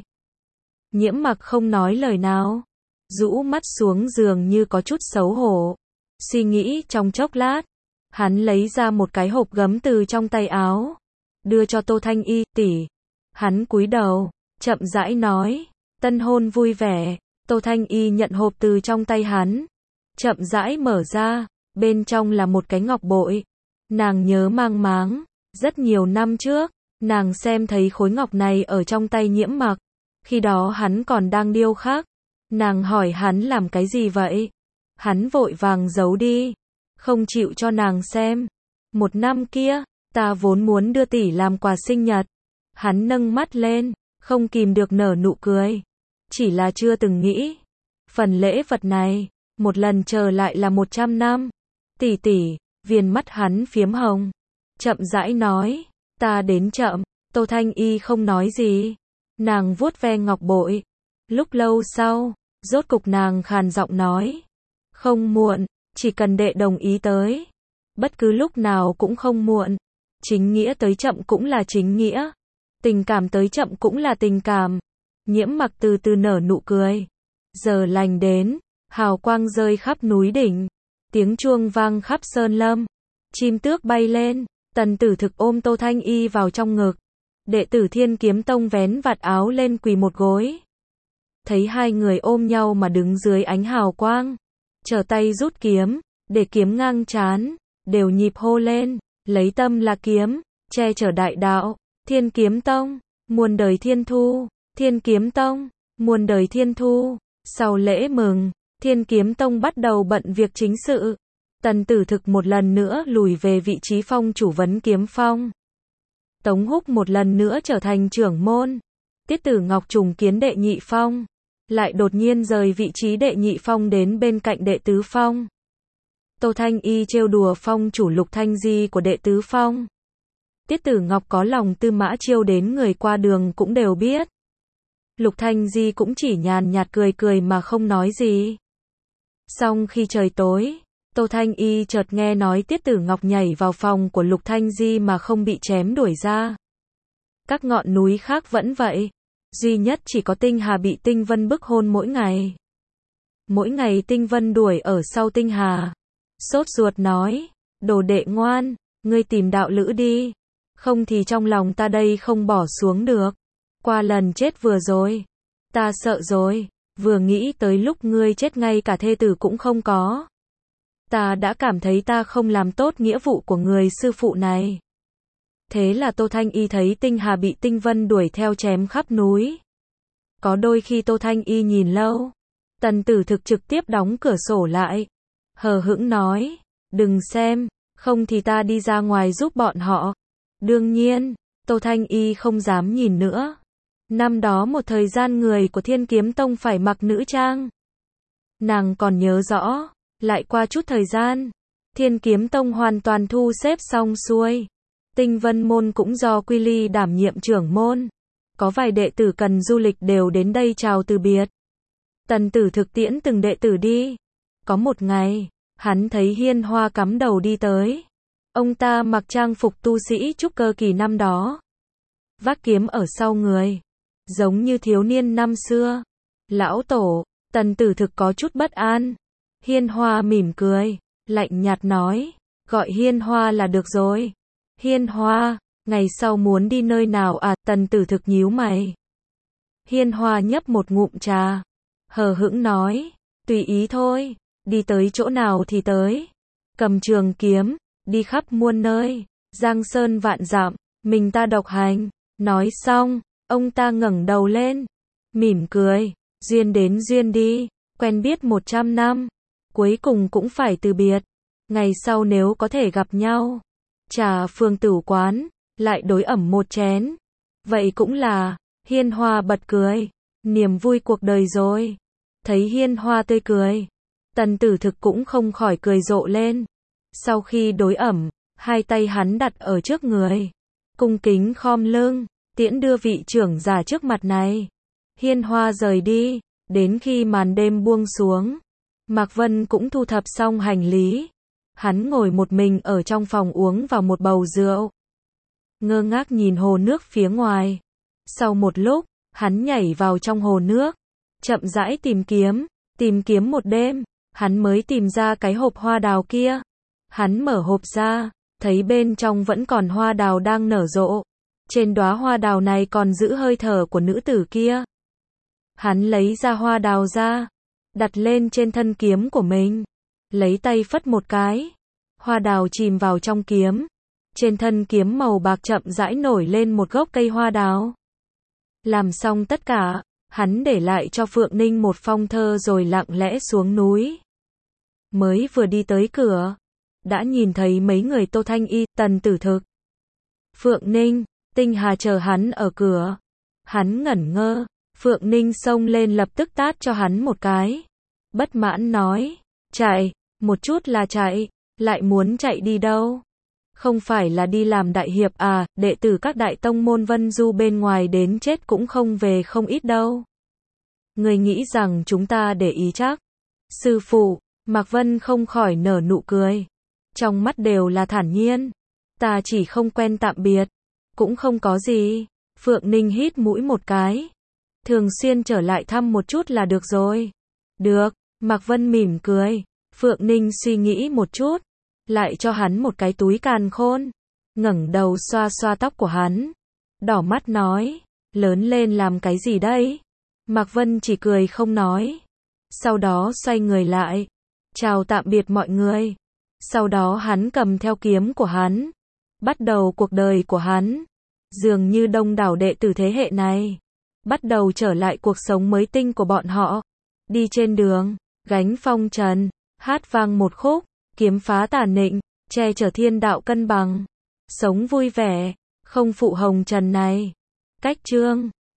Nhiễm Mặc không nói lời nào, rũ mắt xuống giường như có chút xấu hổ. Suy nghĩ trong chốc lát, hắn lấy ra một cái hộp gấm từ trong tay áo, đưa cho Tô Thanh Y, tỷ. Hắn cúi đầu, chậm rãi nói, tân hôn vui vẻ. Tô Thanh Y nhận hộp từ trong tay hắn, chậm rãi mở ra, bên trong là một cái ngọc bội. Nàng nhớ mang máng, rất nhiều năm trước, nàng xem thấy khối ngọc này ở trong tay Nhiễm Mặc, khi đó hắn còn đang điêu khắc. Nàng hỏi hắn làm cái gì vậy? Hắn vội vàng giấu đi, không chịu cho nàng xem. Một năm kia, ta vốn muốn đưa tỷ làm quà sinh nhật. Hắn nâng mắt lên, không kìm được nở nụ cười. Chỉ là chưa từng nghĩ, phần lễ vật này, một lần chờ lại là 100 năm. Tỷ tỷ, viền mắt hắn phiếm hồng, chậm rãi nói, ta đến chậm. Tô Thanh Y không nói gì, nàng vuốt ve ngọc bội. Lúc lâu sau, rốt cục nàng khàn giọng nói, không muộn, chỉ cần đệ đồng ý tới, bất cứ lúc nào cũng không muộn. Chính nghĩa tới chậm cũng là chính nghĩa, tình cảm tới chậm cũng là tình cảm. Nhiễm Mặc từ từ nở nụ cười. Giờ lành đến, hào quang rơi khắp núi đỉnh, tiếng chuông vang khắp sơn lâm, chim tước bay lên. Tần Tử Thực ôm Tô Thanh Y vào trong ngực. Đệ tử Thiên Kiếm Tông vén vạt áo lên quỳ một gối. Thấy hai người ôm nhau mà đứng dưới ánh hào quang, trở tay rút kiếm, để kiếm ngang trán, đều nhịp hô lên, lấy tâm là kiếm, che chở đại đạo. Thiên Kiếm Tông, muôn đời thiên thu. Thiên Kiếm Tông, muôn đời thiên thu. Sau lễ mừng, Thiên Kiếm Tông bắt đầu bận việc chính sự. Tần Tử Thực một lần nữa lùi về vị trí phong chủ vấn kiếm phong. Tống Húc một lần nữa trở thành trưởng môn. Tiết Tử Ngọc trùng kiến đệ nhị phong, lại đột nhiên rời vị trí đệ nhị phong đến bên cạnh đệ tứ phong. Tô Thanh Y trêu đùa phong chủ Lục Thanh Di của đệ tứ phong. Tiết Tử Ngọc có lòng tư mã chiêu đến người qua đường cũng đều biết. Lục Thanh Di cũng chỉ nhàn nhạt cười cười mà không nói gì. Xong khi trời tối, Tô Thanh Y chợt nghe nói Tiết Tử Ngọc nhảy vào phòng của Lục Thanh Di mà không bị chém đuổi ra. Các ngọn núi khác vẫn vậy, duy nhất chỉ có Tinh Hà bị Tinh Vân bức hôn mỗi ngày. Mỗi ngày Tinh Vân đuổi ở sau Tinh Hà. Sốt ruột nói, đồ đệ ngoan, ngươi tìm đạo lữ đi, không thì trong lòng ta đây không bỏ xuống được. Qua lần chết vừa rồi, ta sợ rồi, vừa nghĩ tới lúc ngươi chết ngay cả thê tử cũng không có. Ta đã cảm thấy ta không làm tốt nghĩa vụ của người sư phụ này. Thế là Tô Thanh Y thấy Tinh Hà bị Tinh Vân đuổi theo chém khắp núi. Có đôi khi Tô Thanh Y nhìn lâu, Tần Tử Thực trực tiếp đóng cửa sổ lại, hờ hững nói, đừng xem, không thì ta đi ra ngoài giúp bọn họ. Đương nhiên, Tô Thanh Y không dám nhìn nữa. Năm đó một thời gian người của Thiên Kiếm Tông phải mặc nữ trang. Nàng còn nhớ rõ, lại qua chút thời gian, Thiên Kiếm Tông hoàn toàn thu xếp xong xuôi. Tinh Vân Môn cũng do Quy Ly đảm nhiệm trưởng môn. Có vài đệ tử cần du lịch đều đến đây chào từ biệt. Tần Tử Thực tiễn từng đệ tử đi. Có một ngày, hắn thấy Hiên Hoa cắm đầu đi tới. Ông ta mặc trang phục tu sĩ trúc cơ kỳ năm đó. Vác kiếm ở sau người. Giống như thiếu niên năm xưa. Lão tổ, Tần Tử Thực có chút bất an. Hiên Hoa mỉm cười, lạnh nhạt nói, gọi Hiên Hoa là được rồi. Hiên Hoa, ngày sau muốn đi nơi nào à? Tần Tử Thực nhíu mày. Hiên Hoa nhấp một ngụm trà, hờ hững nói, tùy ý thôi, đi tới chỗ nào thì tới. Cầm trường kiếm, đi khắp muôn nơi, giang sơn vạn dặm, mình ta độc hành. Nói xong, ông ta ngẩng đầu lên, mỉm cười, duyên đến duyên đi, quen biết 100 năm, cuối cùng cũng phải từ biệt. Ngày sau nếu có thể gặp nhau, trà Phương Tửu quán, lại đối ẩm một chén. Vậy cũng là, Hiên Hoa bật cười, niềm vui cuộc đời rồi. Thấy Hiên Hoa tươi cười, Tần Tử Thực cũng không khỏi cười rộ lên. Sau khi đối ẩm, hai tay hắn đặt ở trước người, cung kính khom lưng, tiễn đưa vị trưởng giả trước mặt này. Hiên Hoa rời đi, đến khi màn đêm buông xuống, Mạc Vân cũng thu thập xong hành lý. Hắn ngồi một mình ở trong phòng uống vào một bầu rượu, ngơ ngác nhìn hồ nước phía ngoài. Sau một lúc, hắn nhảy vào trong hồ nước, chậm rãi tìm kiếm một đêm, hắn mới tìm ra cái hộp hoa đào kia. Hắn mở hộp ra, thấy bên trong vẫn còn hoa đào đang nở rộ. Trên đóa hoa đào này còn giữ hơi thở của nữ tử kia. Hắn lấy ra hoa đào ra, đặt lên trên thân kiếm của mình, lấy tay phất một cái, hoa đào chìm vào trong kiếm. Trên thân kiếm màu bạc chậm rãi nổi lên một gốc cây hoa đào. Làm xong tất cả, hắn để lại cho Phượng Ninh một phong thơ rồi lặng lẽ xuống núi. Mới vừa đi tới cửa, đã nhìn thấy mấy người Tô Thanh Y, Tần Tử Thực, Phượng Ninh, Tinh Hà chờ hắn ở cửa. Hắn ngẩn ngơ, Phượng Ninh xông lên lập tức tát cho hắn một cái. Bất mãn nói, chạy, một chút là chạy, lại muốn chạy đi đâu? Không phải là đi làm đại hiệp à? Đệ tử các đại tông môn Vân Du bên ngoài đến chết cũng không về không ít đâu. Người nghĩ rằng chúng ta để ý chắc? Sư phụ, Mạc Vân không khỏi nở nụ cười. Trong mắt đều là thản nhiên. Ta chỉ không quen tạm biệt. Cũng không có gì. Phượng Ninh hít mũi một cái. Thường xuyên trở lại thăm một chút là được rồi. Được, Mạc Vân mỉm cười. Phượng Ninh suy nghĩ một chút, lại cho hắn một cái túi càn khôn. Ngẩng đầu xoa xoa tóc của hắn, đỏ mắt nói, lớn lên làm cái gì đây? Mạc Vân chỉ cười không nói. Sau đó xoay người lại, chào tạm biệt mọi người. Sau đó hắn cầm theo kiếm của hắn, bắt đầu cuộc đời của hắn. Dường như đông đảo đệ tử thế hệ này, bắt đầu trở lại cuộc sống mới tinh của bọn họ. Đi trên đường, gánh phong trần, hát vang một khúc, kiếm phá tà nịnh, che chở thiên đạo cân bằng. Sống vui vẻ, không phụ hồng trần này. Cách chương